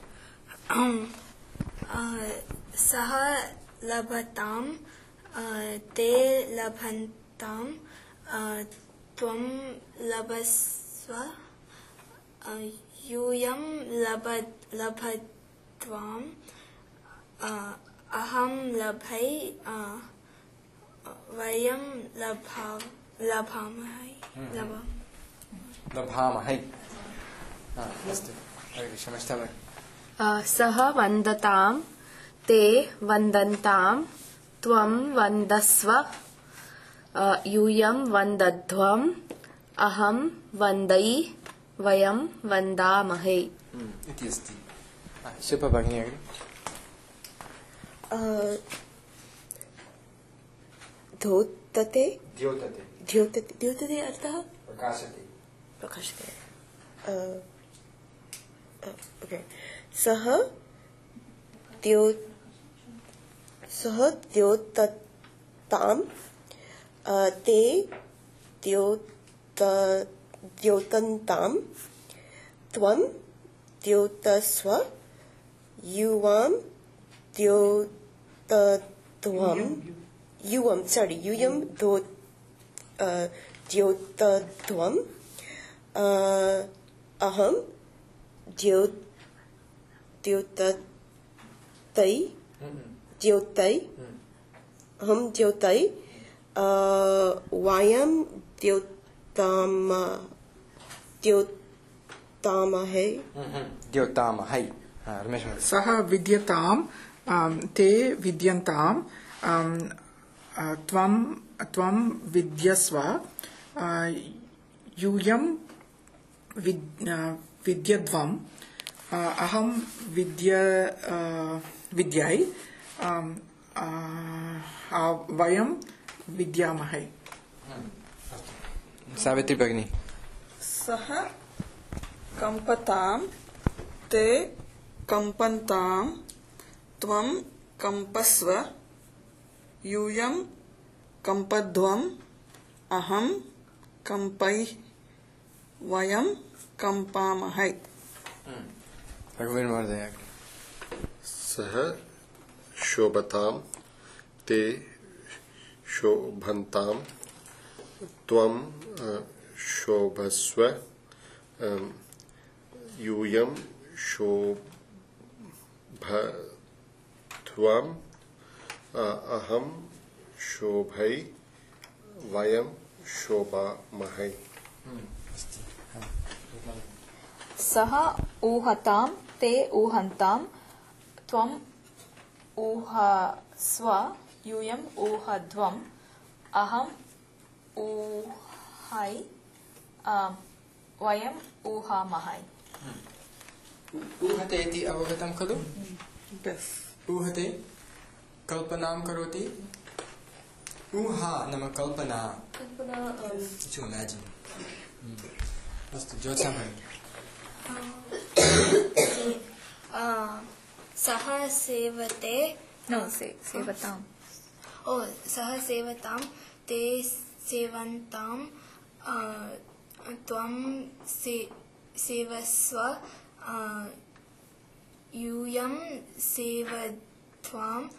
सः लभतां ते लभन्तां त्वं लभस्व यूयं लभध्वम् अहं लभै वयं लभामहे अस्तु क्षमस्ता भगिनी सः वन्दतां ते वन्दन्तां त्वं वन्दस्व यूयं वन्दध्वम् अहं वन्दै वयं वन्दामहे इति अस्ति शिल्पा भगिनी अग्रे द्योतते अर्थः प्रकाशते ओके सः द्योततां ते द्योतन्तां त्वं द्योतस्व यूयं द्योतध्वम् अहं द्योतै वयं द्योतामहे रमेश सः विद्यतां ते विद्यन्तां त्वं विद्यस्व यूयं विद्यध्वम् अहं विद्यै वयं विद्यामहे सावित्री भगिनी सः कंपतां ते कंपन्तां त्वं कंपस्व यूयं कंपध्वम् अहम कंपै वयम कंपामहे। रघुवीर महोदय। सह शोभताम ते शोभन्ताम त्वं शोभस्व यूयं शोभध्वम् अहं शोभै वयं शोभामहे। सः ऊहतां ते ऊहन्तां त्वम् ऊहस्व यूयम् ऊहध्वम् अहम् ऊहै वयम् ऊहामहे। ऊहते इति अवगतं खलु? Yes. ऊहते कल्पनां करोति। ऊहा नाम कल्पना। To imagine. अस्तु ज्योत्स्ना भगिनी। सः सेवते सेवताम् सः सेवतां ते सेवन्तां त्वं सेवस्व यूयं सेवध्वम्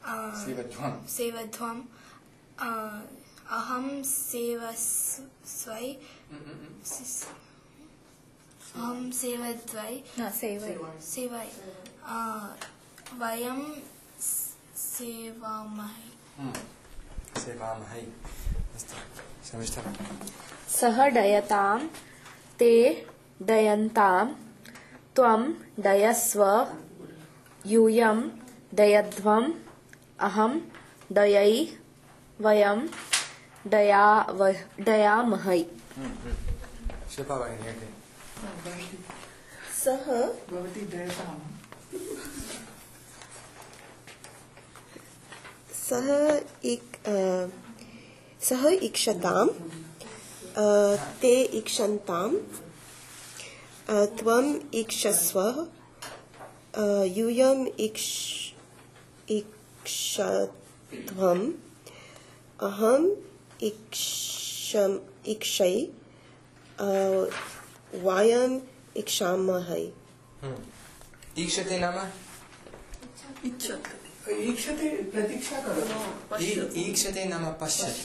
अहं सेवस्वै सेवै वयं सेवामहे। अस्तु समीचीनं। सः डयतां ते डयन्तां त्वं डयस्व यूयं डयध्वम् अहं डयै वयं डयामहे। शिल्पा भगिनी। सः भवती दयतां। सः इक्षतां ते इक्षन्तां त्वम् इक्षस्व यूयम् इक्षध्वम् अहम् इक्षै वयम् इक्षामहे। ईक्षते नाम ईक्षते प्रतीक्षा करोतु। ईक्षते नाम पश्यति।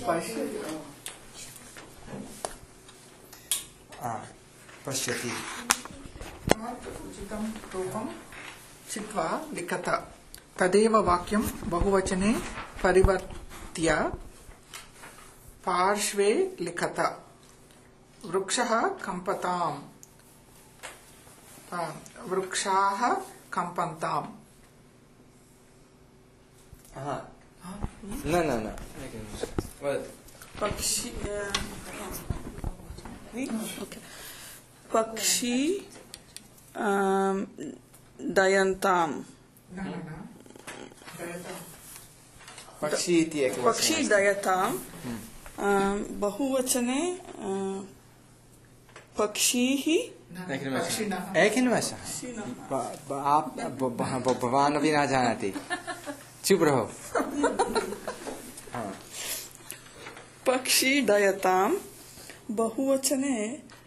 पश्यति। उचितं रूपं चित्वा लिखत। तदेव वाक्यं बहुवचने परिवर्त्य पार्श्वे लिखत। वृक्षः कम्पताम् वृक्षाः कम्पन्ताम्। न पक्षी पक्षी दयन्ताम्। पक्षी इति एकवचनम्। पक्षी दयतां बहुवचने पक्षीः एकनिमेषः। भवान् अपि न जानाति। चुप रहो। पक्षी दयतां बहुवचने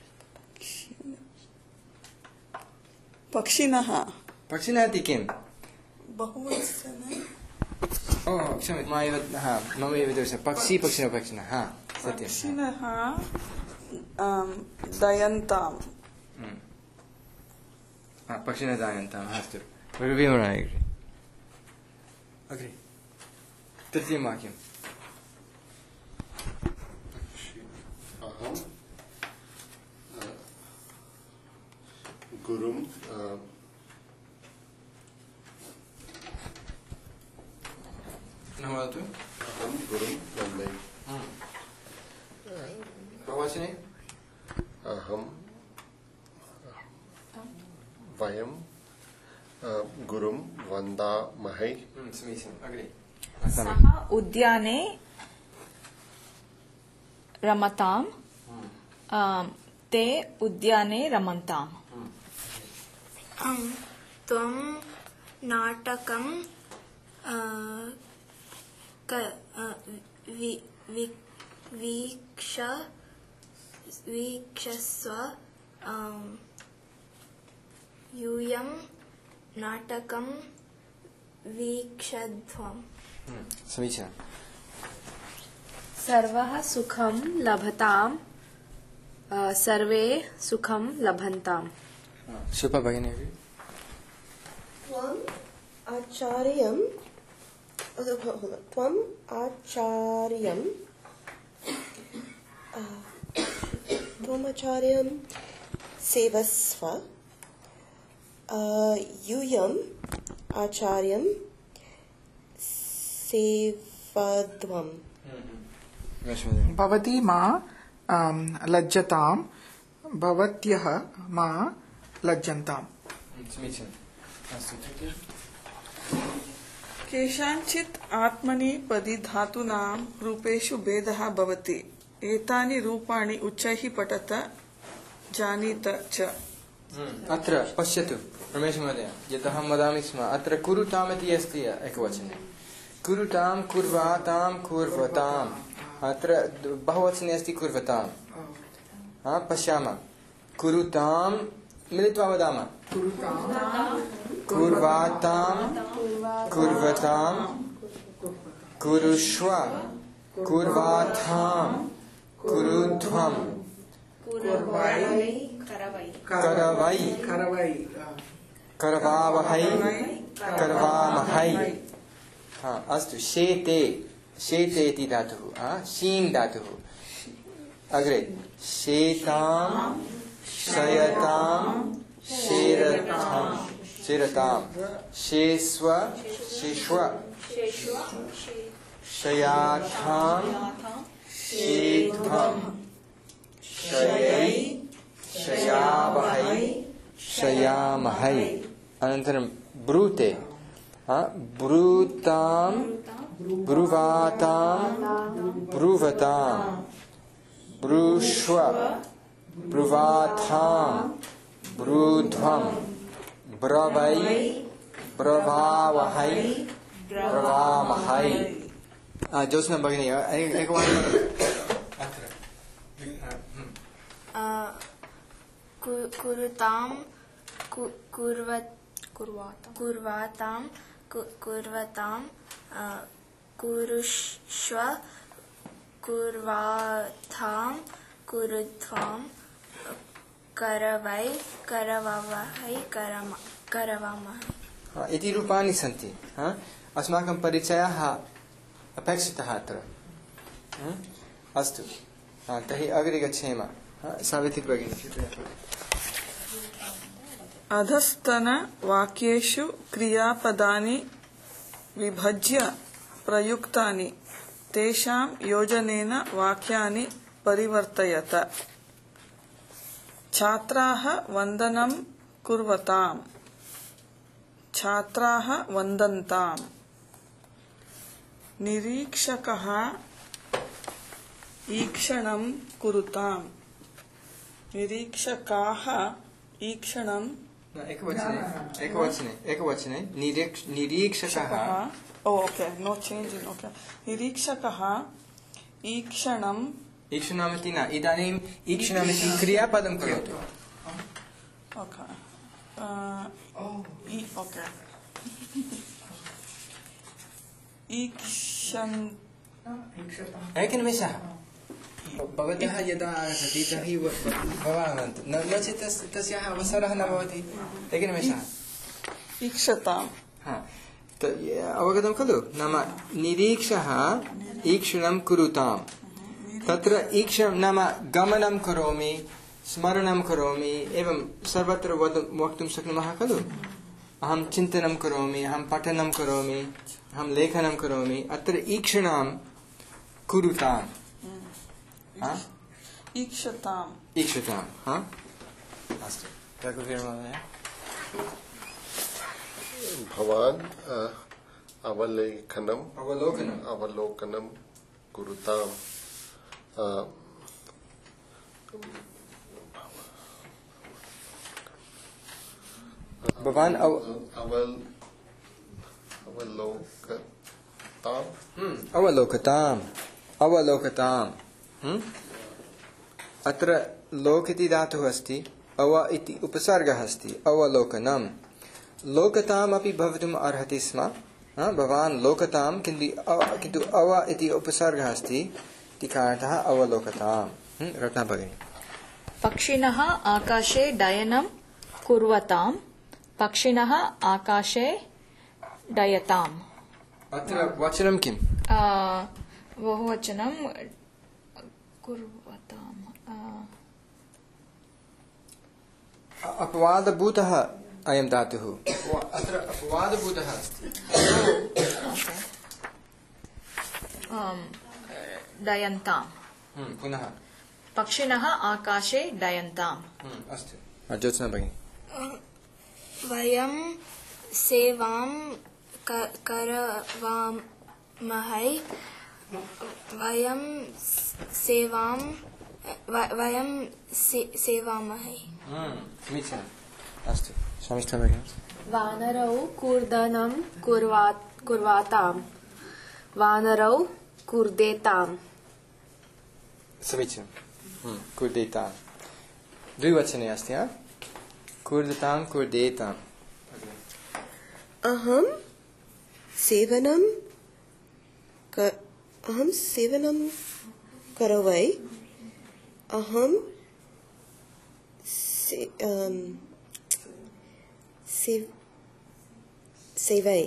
पक्षिणः। पक्षिणः इति किम्? बहुवचने क्षम्यतां मम एव दोषः। पक्षिणः सत्यं। पक्षिणः दयन्ताम्। पक्षिणः दयन्ताम्। अस्तु विवरणाय अग्रे तृतीयं वाक्यम्। अहं गुरुं वदतु। अहं गुरुं वन्दे। बहुवचने अहं वयं गुरुं वन्दामहे। समीचीनम्। अग्रे सः उद्याने रमताम् ते उद्याने रमन्ताम्। त्वं नाटकं वीक्षस्व यूयं नाटकं वीक्षध्वम् समीचीनम् सर्वः सुखं लभताम् सर्वे सुखं लभन्ताम् शिल्पा भगिनी त्वम् आचार्यं सेवस्व यूयम् आचार्यं सेवध्वम् भवती मा लज्जतां भवत्यः मा लज्जन्ताम् समीचीनम् अस्तु केषाञ्चित् आत्मनि पदि धातूनां रूपेषु भेदः भवति एतानि रूपाणि उच्चैः पठत जानीत च अत्र पश्यतु रमेशमहोदय यतः वदामि स्म अत्र कुरुताम् इति अस्ति एकवचने कुरुतां कुर्वातां कुर्वताम् अत्र बहुवचने अस्ति कुर्वताम् पश्यामः कुरुतां मिलित्वा वदामः कुर्वातां कुर्वतां कुरुष्व कुर्वाथां कुरुध्वं करवै करवावहै करवामहै अस्तु शेते शेते इति धातुः शीन् धातुः अग्रे शेतां शयतां शेरतां शेष्व शिश्व शयाथां शीध्वं शयै शयावहै शयामहै अनन्तरं ब्रूते ब्रूतां ब्रुवातां ब्रुवतां ब्रूष्व ब्रुवाथां ब्रूध्वं ब्रवै ब्रवावहै ब्रवामहै ज्योत्स्ना भगिनी एकवारं कुरुतां कुर्वातां कुर्वतां कुरुष्व कुर्वाथां कुरुध्वं करवै करवावहै करवामहै इति रूपाणि सन्ति अस्माकं परिचयः अपेक्षितः अत्र अस्तु तर्हि अग्रे गच्छेम सावित्री भगिनी अधस्तन वाक्येषु क्रियापदानि विभज्य प्रयुक्तानि तेषां योजनेन वाक्यानि परिवर्तयत छात्राः वन्दनं कुर्वताम् छात्राः वन्दन्ताम् निरीक्षकः ईक्षणं कुरुताम् निरीक्षकाः ईक्षणं एकवचने निरीक्षकः okay no change in okay निरीक्षकः ईक्षणम् ईक्षणमिति न इदानीम् ईक्षणमिति क्रियापदं करोतु ओके ओके ईक्षण एकनिमेषः भवतः यदा आगच्छति तर्हि भवान् न चेत् तस्याः अवसरः न भवति एकनिमेषः ईक्षताम् अवगतं खलु नाम निरीक्षः ईक्षणं कुरुताम् तत्र ईक्षणं नाम गमनं करोमि स्मरणं करोमि एवं सर्वत्र वक्तुं शक्नुमः खलु अहं चिन्तनं करोमि अहं पठनं करोमि अहं लेखनं करोमि अत्र ईक्षणं कुरुताम् ईक्षताम् अस्तु रघुवीरमहोदय भवान् अवलोकनं कुरुताम् भवान् अवलोकताम् अत्र लोक इति धातुः अस्ति, अव इति उपसर्गः अस्ति, अवलोकनम्। लोकताम् अपि भवितुम् अर्हति स्म, भवान् लोकतां, किन्तु अव इति उपसर्गः अस्ति इति कारणतः अवलोकताम्। रत्ना भगिनी। पक्षिणः आकाशे डयनं कुर्वताम्, पक्षिणः आकाशे डयताम्। अत्र वचनं किम्? बहुवचनं कुर्वताम्। अपवादभूतः अयं धातुः, अत्र अपवादभूतः अस्ति। डयन्ताम्। पुनः पक्षिणः आकाशे डयन्ताम्। अस्तु, ज्योत्स्ना भगिनी। वयं सेवां करवामहे, वयं सेवामहे। समीचीनम्। अस्तु, शमिष्ठा भगिनी। वानरौ कूर्दनं कुर्वाताम्, वानरौ कूर्देताम्। समीचीनं। कूर्देताम् द्विवचने अस्ति। कूर्दतां कूर्देताम्। अहं सेवनं करोवै, अहं सेवै।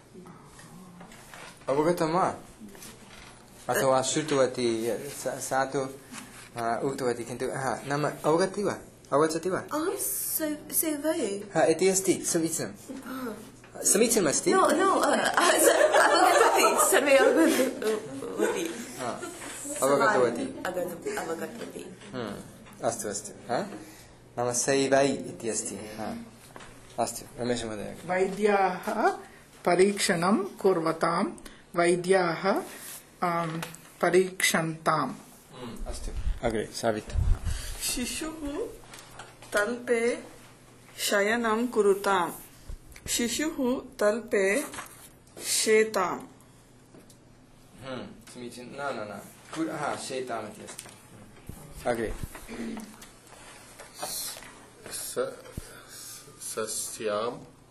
अवगतं वा? अथवा श्रुतवती, सा तु उक्तवती, किन्तु नाम अवगति वा? अवगच्छति वा? अहं सेवै इति अस्ति। समीचीनं, समीचीनमस्ति। अवगतवती, सर्वे अवगतवती। अवगतवती। अस्तु अस्तु। नाम सैवै इति अस्ति। अस्तु, रमेश महोदय। वैद्याः परीक्षणं कुर्वतां, वैद्याः परीक्षन्ताम्। अस्तु, अग्रे सावित्री। शिशुः तल्पे शयनं कुरुताम्, शिशुः तल्पे शेताम्। समीचीनं। न शेताम् इति अस्ति। अग्रे। सस्यां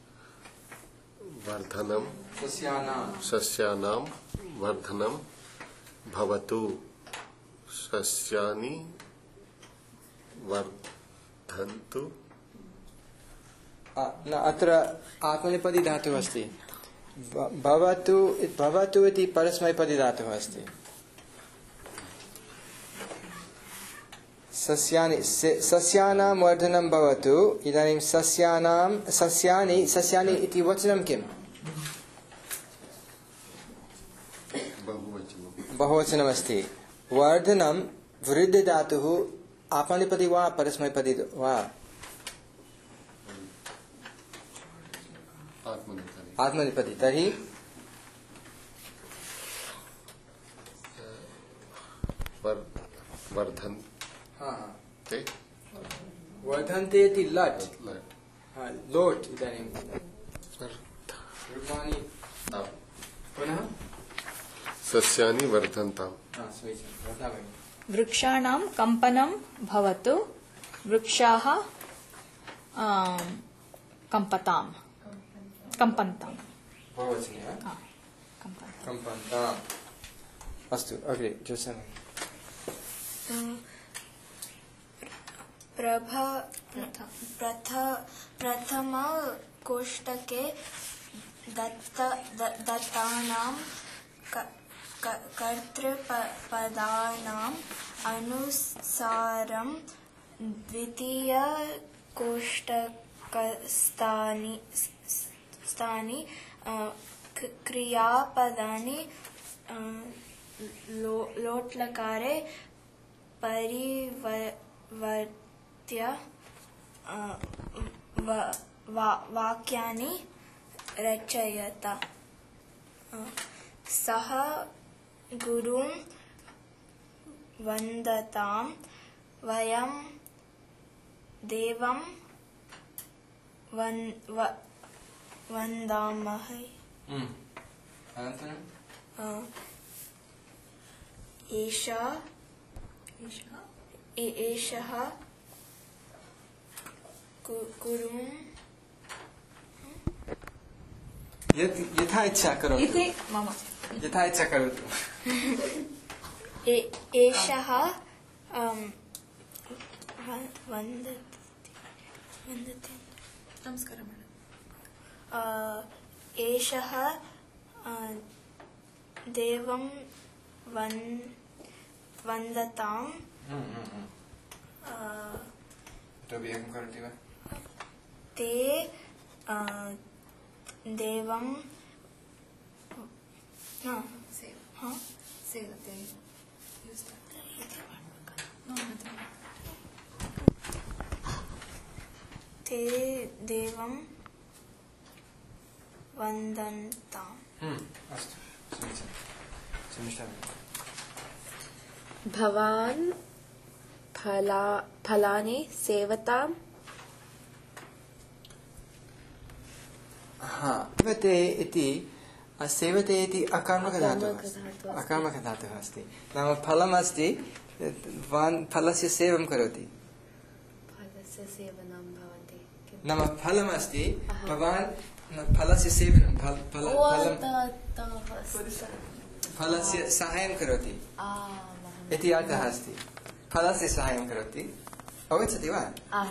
वर्धनं, सस्यानां वर्धनं भवतु, सस्यानि वर्धन्तु। न, अत्र आत्मनेपदी धातुः अस्ति। भवतु इति परस्मैपदी धातुः अस्ति। सस्यानां वर्धनं भवतु। इदानीं सस्यानि इति वचनं किम्? बहुवचनमस्ति। वर्धनं वृद्ध धातुः आत्मनेपदी वा परस्मैपदी वा? आत्मनेपदी। तर्हि वर्धन्ते इति लट्, लोट्। इदानीं पुनः सस्यानि वर्धन्ताम्। वृक्षाणां कम्पनं भवतु, वृक्षाः कम्पन्ताम्। बहुवचने कम्पन्ताम्। अस्तु, अग्रे ज्योत्स्ना। प्रथम कोष्टके दत्तानां कर्तृपदानाम् अनुसारं द्वितीय कोष्टकस्थानि क्रियापदानि लोट्लकारे परिवर्त्य वाक्यानि रचयत। सः गुरुं वन्दताम्, वयं देवं वन्दामहे। एषा एषः गुरुं यथा इच्छा करोतु इति मम यथा इच्छा करोतु एषः वन्दति नमस्कारः एषः देवं वन्दताम् इतोपि एकं करोति वा ते देवं सेवते ते देवं वन्दन्ताम् अस्तु समीचीनं भवान् फलानि सेवताम् सेवते इति अकर्मकधातुः अस्ति नाम फलम् अस्ति भवान् फलस्य सेवं करोति फलस्य सेवनं भवति नाम फलम् अस्ति भवान् फलस्य सेवनं फलस्य साहाय्यं करोति इति अर्थः अस्ति फलस्य साहाय्यं करोति अवगच्छति वा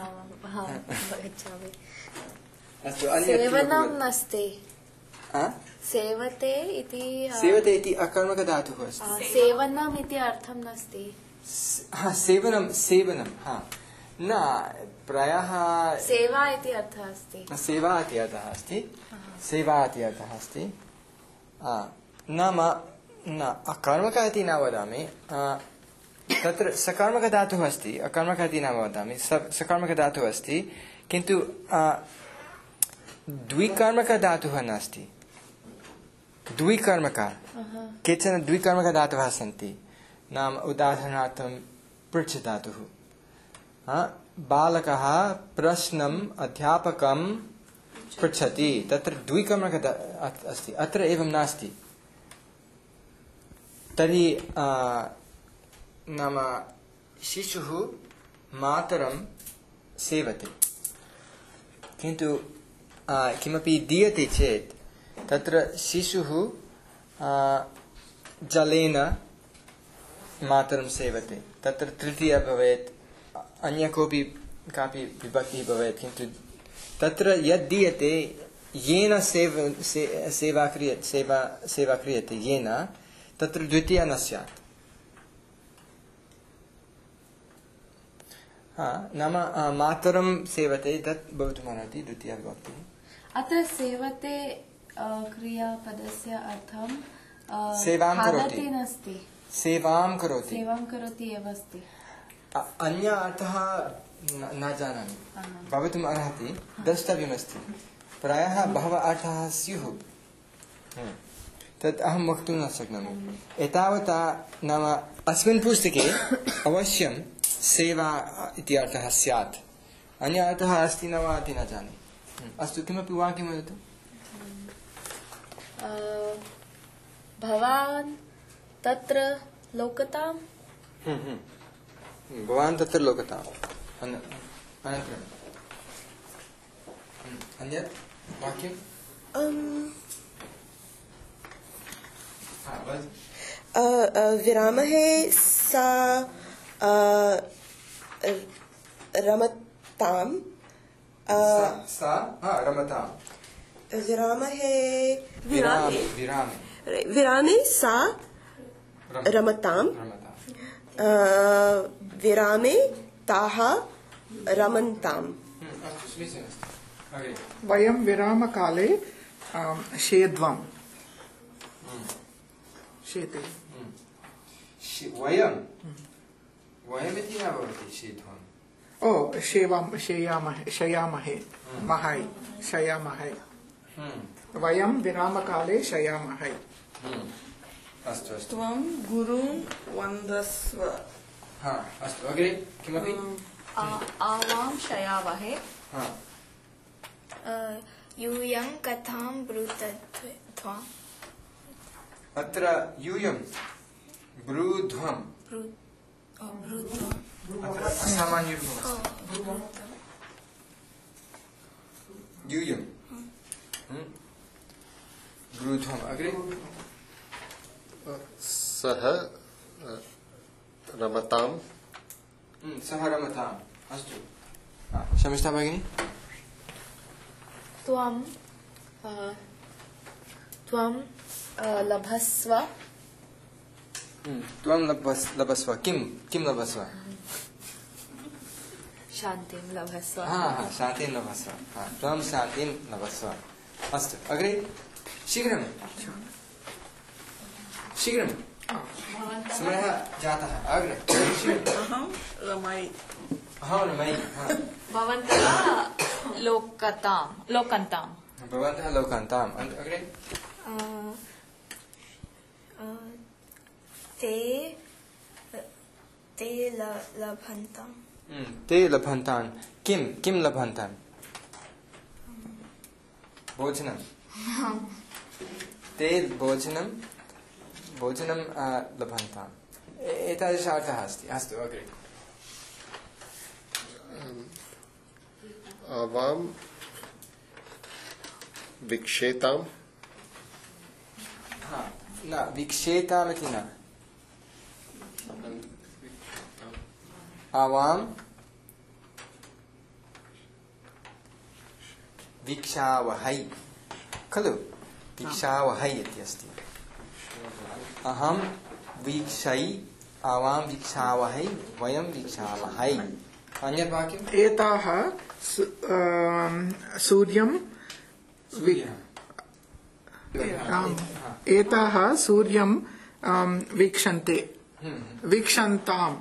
अस्तु सेवनं नास्ति सेवते इति अकर्मकधातुः अस्ति सेवनम् इति अर्थं नास्ति सेवनं न प्रायः सेवा इति अर्थः अस्ति सेवा इति अर्थः अस्ति नाम न अकर्मक इति न वदामि तत्र सकर्मकधातुः अस्ति अकर्मक इति न वदामि सकर्मकधातुः अस्ति किन्तु द्विकर्मकधातुः नास्ति द्विकर्मका केचन द्विकर्मकधातवः सन्ति नाम उदाहरणार्थं पृच्छधातुः बालकः प्रश्नम् अध्यापकं पृच्छति तत्र द्विकर्मक अस्ति अत्र एवं नास्ति तर्हि नाम शिशुः मातरं सेवते किन्तु किमपि दीयते चेत् तत्र शिशुः जलेन मातरं सेवते तत्र तृतीया भवेत् अन्य कापि विभक्तिः भवेत् किन्तु तत्र यद् दीयते येन सेवा क्रियते येन तत्र द्वितीया न स्यात् नाम मातरं सेवते तत् भवितुमर्हति द्वितीया विभक्तिः अत्र सेवते क्रियापदस्य अर्थं सेवां करोति खादति नास्ति सेवां करोति एव अस्ति अन्य अर्थः न जानामि भवितुम् अर्हति द्रष्टव्यमस्ति प्रायः बहवः अर्थाः स्युः तत् अहं वक्तुं न शक्नोमि एतावता नाम अस्मिन् पुस्तके अवश्यं सेवा इति अर्थः स्यात् अन्य अर्थः अस्ति न वा इति न जाने अस्तु किमपि वाक्यं वदतु भवान् तत्र लोकताम् भवान् तत्र लोकताम् अनन्तरम् अन्यत् वाक्यं विरामहे सा रमताम् रमताम् विरामे सा रमताम् विरामे ताः रमन्ताम् वयं विरामकाले शेद्वं शेते वयमिति न भवति शेध्वम् ओ शयामहे शयामहे वयं विरामकाले शयामहे अस्तु अस्तु त्वं गुरुं वन्दस्व अस्तु अग्रे किमपि आवां शयावहे यूयं कथां ब्रूतध्वम् अत्र यूयं ब्रूध्वम् असामान्यरूपम् यूयम् ब्रूध्वम् अग्रे सः रमताम् सः रमताम् अस्तु शमिष्ठा भगिनी त्वं लभस्व त्वं लभस्व किं लभस्व शान्तिं लभस्व शान्तिं लभस्व त्वं शान्तिं लभस्व अस्तु अग्रे शीघ्रं समयः जातः अग्रे अहं रमै भवन्तः लोकन्ताम् भवन्तः लोकान्ताम् अग्रे ते लभन्ताम् ते लभन्तान् किं लभन्तान् भोजनं ते भोजनं लभन्ताम् एतादृश अर्थः अस्ति अस्तु अग्रे आवां विक्षेताम् न विक्षेतामिति न आवां वीक्षावहै खलु वीक्षावहै इति अस्ति अहं वीक्षै आवां वीक्षावहै वयं वीक्षावहै अन्यत् वाक्यम् एताः सूर्यं एताः सूर्यं वीक्षन्ते वीक्षन्ताम्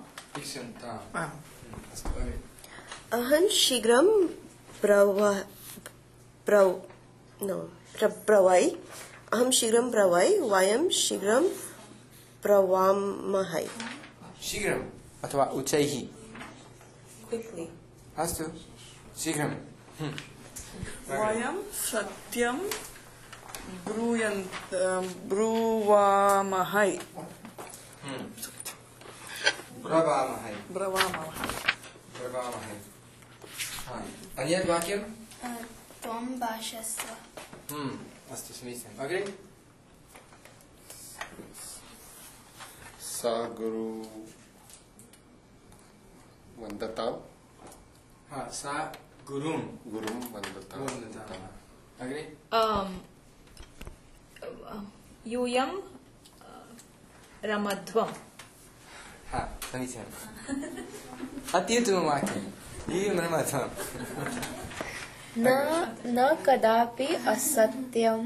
अहं शीघ्रं प्रवै वयं शीघ्रं प्रवामहे शीघ्रम् अथवा उच्चैः क्विकली अस्तु शीघ्रं वयं सत्यं ब्रुवामहे ब्रवामहे अन्यत् वाक्यं त्वं भाषस्व अस्तु समीचीनम् अग्रे सा गुरु वन्दताम् सा गुरुं वन्दताम् अग्रे यूयं रमध्वम् समीचीनम् अत्युत्तमं वाक्यं यूयं रमध्वम् न कदापि असत्यं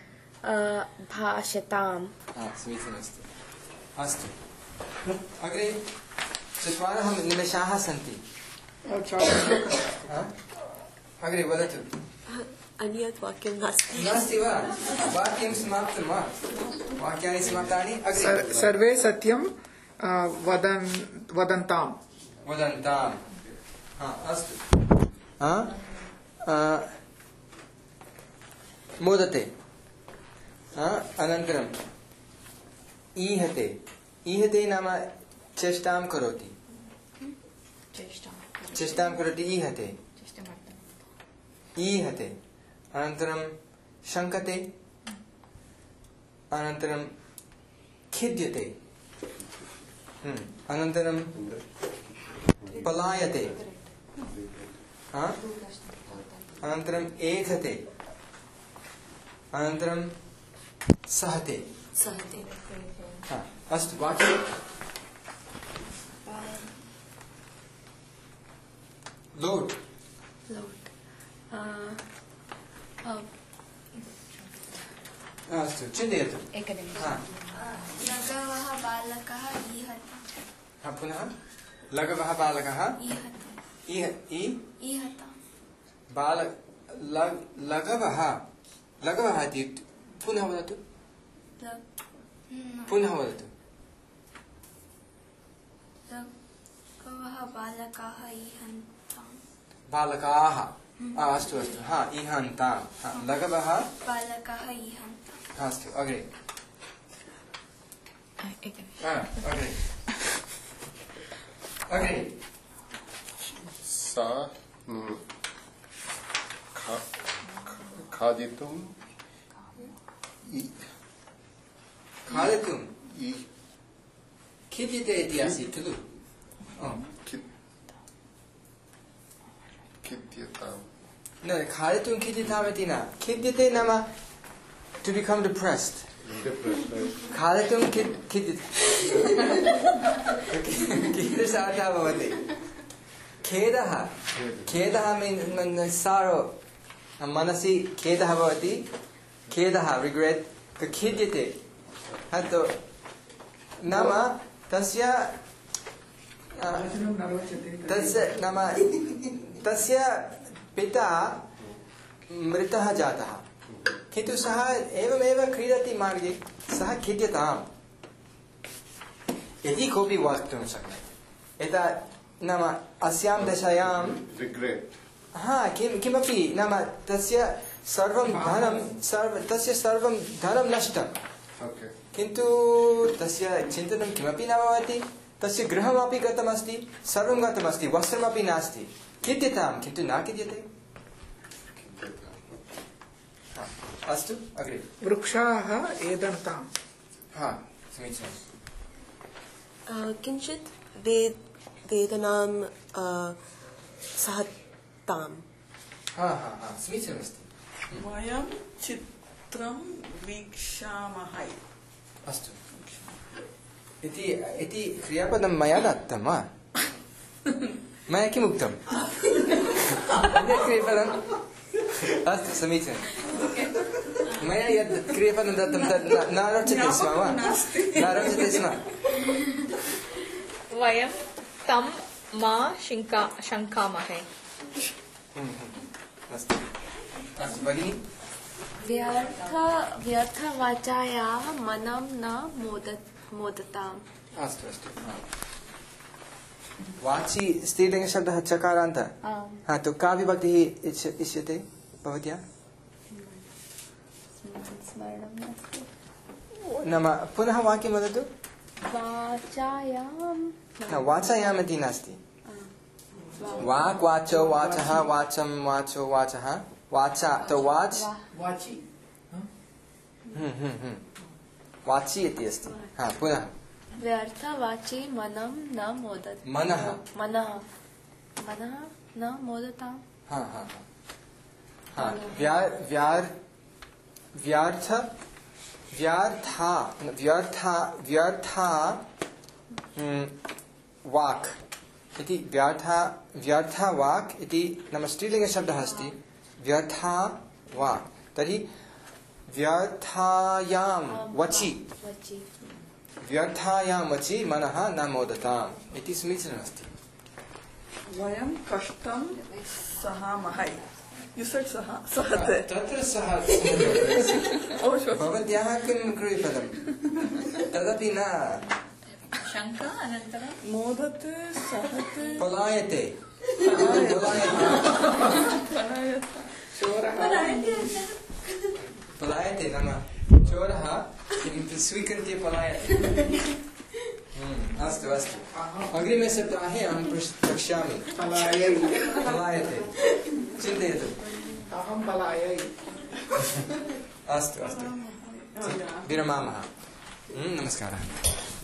भाषताम् समीचीनमस्ति अस्तु अग्रे चत्वारः निमेषाः सन्ति अग्रे वदतु अन्यत् वाक्यं नास्ति वा वाक्यं समाप्तं वा वाक्यानि समाप्तानि सर्वे सत्यं वदन्ताम् अस्तु मोदते अनन्तरम् ईहते नाम चेष्टां करोति ईहते अनन्तरं शङ्कते अनन्तरं खिद्यते अनन्तरं पलायते अनन्तरम् एधते अनन्तरं सहते अस्तु वाक्यं लोट् अस्तु चिन्तयतु लघवः बालकः ईहता पुनः लघवः बालकः लघवः इति पुनः वदतु लघवः बालकाः ईहन्ताम् बालकाः अस्तु ईहन्ताम् लघवः बालकाः ईहन्ताम् अस्तु अग्रे अग्रे सा खादितुम् खादितुम् खिद्यते इति आसीत् खलु खिद्यताम् न खादितुं खिद्यताम् इति न खिद्यते नाम to become depressed खादितुं खिद्यते कीदृश अर्थः भवति खेदः means sorrow मनसि खेदः भवति खेदः regret खिद्यते तो नाम तस्य नाम तस्य पिता मृतः जातः किन्तु सः एवमेव क्रीडति मार्गे सः खिद्यताम् यदि कोऽपि वक्तुं शक्नोति यथा नाम अस्यां दशायां किमपि नाम तस्य सर्वं धनं नष्टं किन्तु तस्य चिन्तनं किमपि न भवति तस्य गृहमपि गतमस्ति सर्वं गतमस्ति वस्त्रमपि नास्ति खिद्यताम् किन्तु न खिद्यते अस्तु अग्रे वृक्षाः एदन्ताम् समीचीनम् किञ्चित् वेदनां सहताम् समीचीनमस्ति वयं चित्रं वीक्षामः अस्तु इति क्रियापदं मया दत्तं वा मया किम् उक्तम् अन्यत् क्रियापदम् अस्तु समीचीनं मया यद् क्रियापदं दत्तं तद् न रोचते स्म वा न रोचते स्म वयं तं मा शङ्कामहे अस्तु अस्तु भगिनि व्यर्थवाचायाः मनं न मोदताम् अस्तु अस्तु वाची स्त्रीलिङ्गशब्दः चकारान्तः तो का विभक्तिः इष्यते भवत्या नाम पुनः वाक्यं वदतु वाचायाम् इति नास्ति वाक् वाचो वाचः वाचं वाचो वाचः वाचा तो वाच वाची वाची इति अस्ति पुनः व्यर्थवाची मनं न मोदत मनः न मोदताम् व्यर्था वाक् इति व्यर्था वाक् इति नाम स्त्रीलिङ्गशब्दः अस्ति व्यर्था वाक् तर्हि व्यर्थायां वचि मनः न मोदताम् इति समीचीनमस्ति वयं कष्टं सहामः सहते तत्र सः भवत्याः किं क्रियपदं तदपि न शङ्का अनन्तरं मोदते सहते पलायते पलायते नाम चोरः किन्तु स्वीकृत्य पलायते अस्तु अस्तु अग्रिमे सप्ताहे अहं प्रक्ष्यामि पलायते चिन्तयतु अहं पलायै अस्तु अस्तु विरमामः नमस्कारः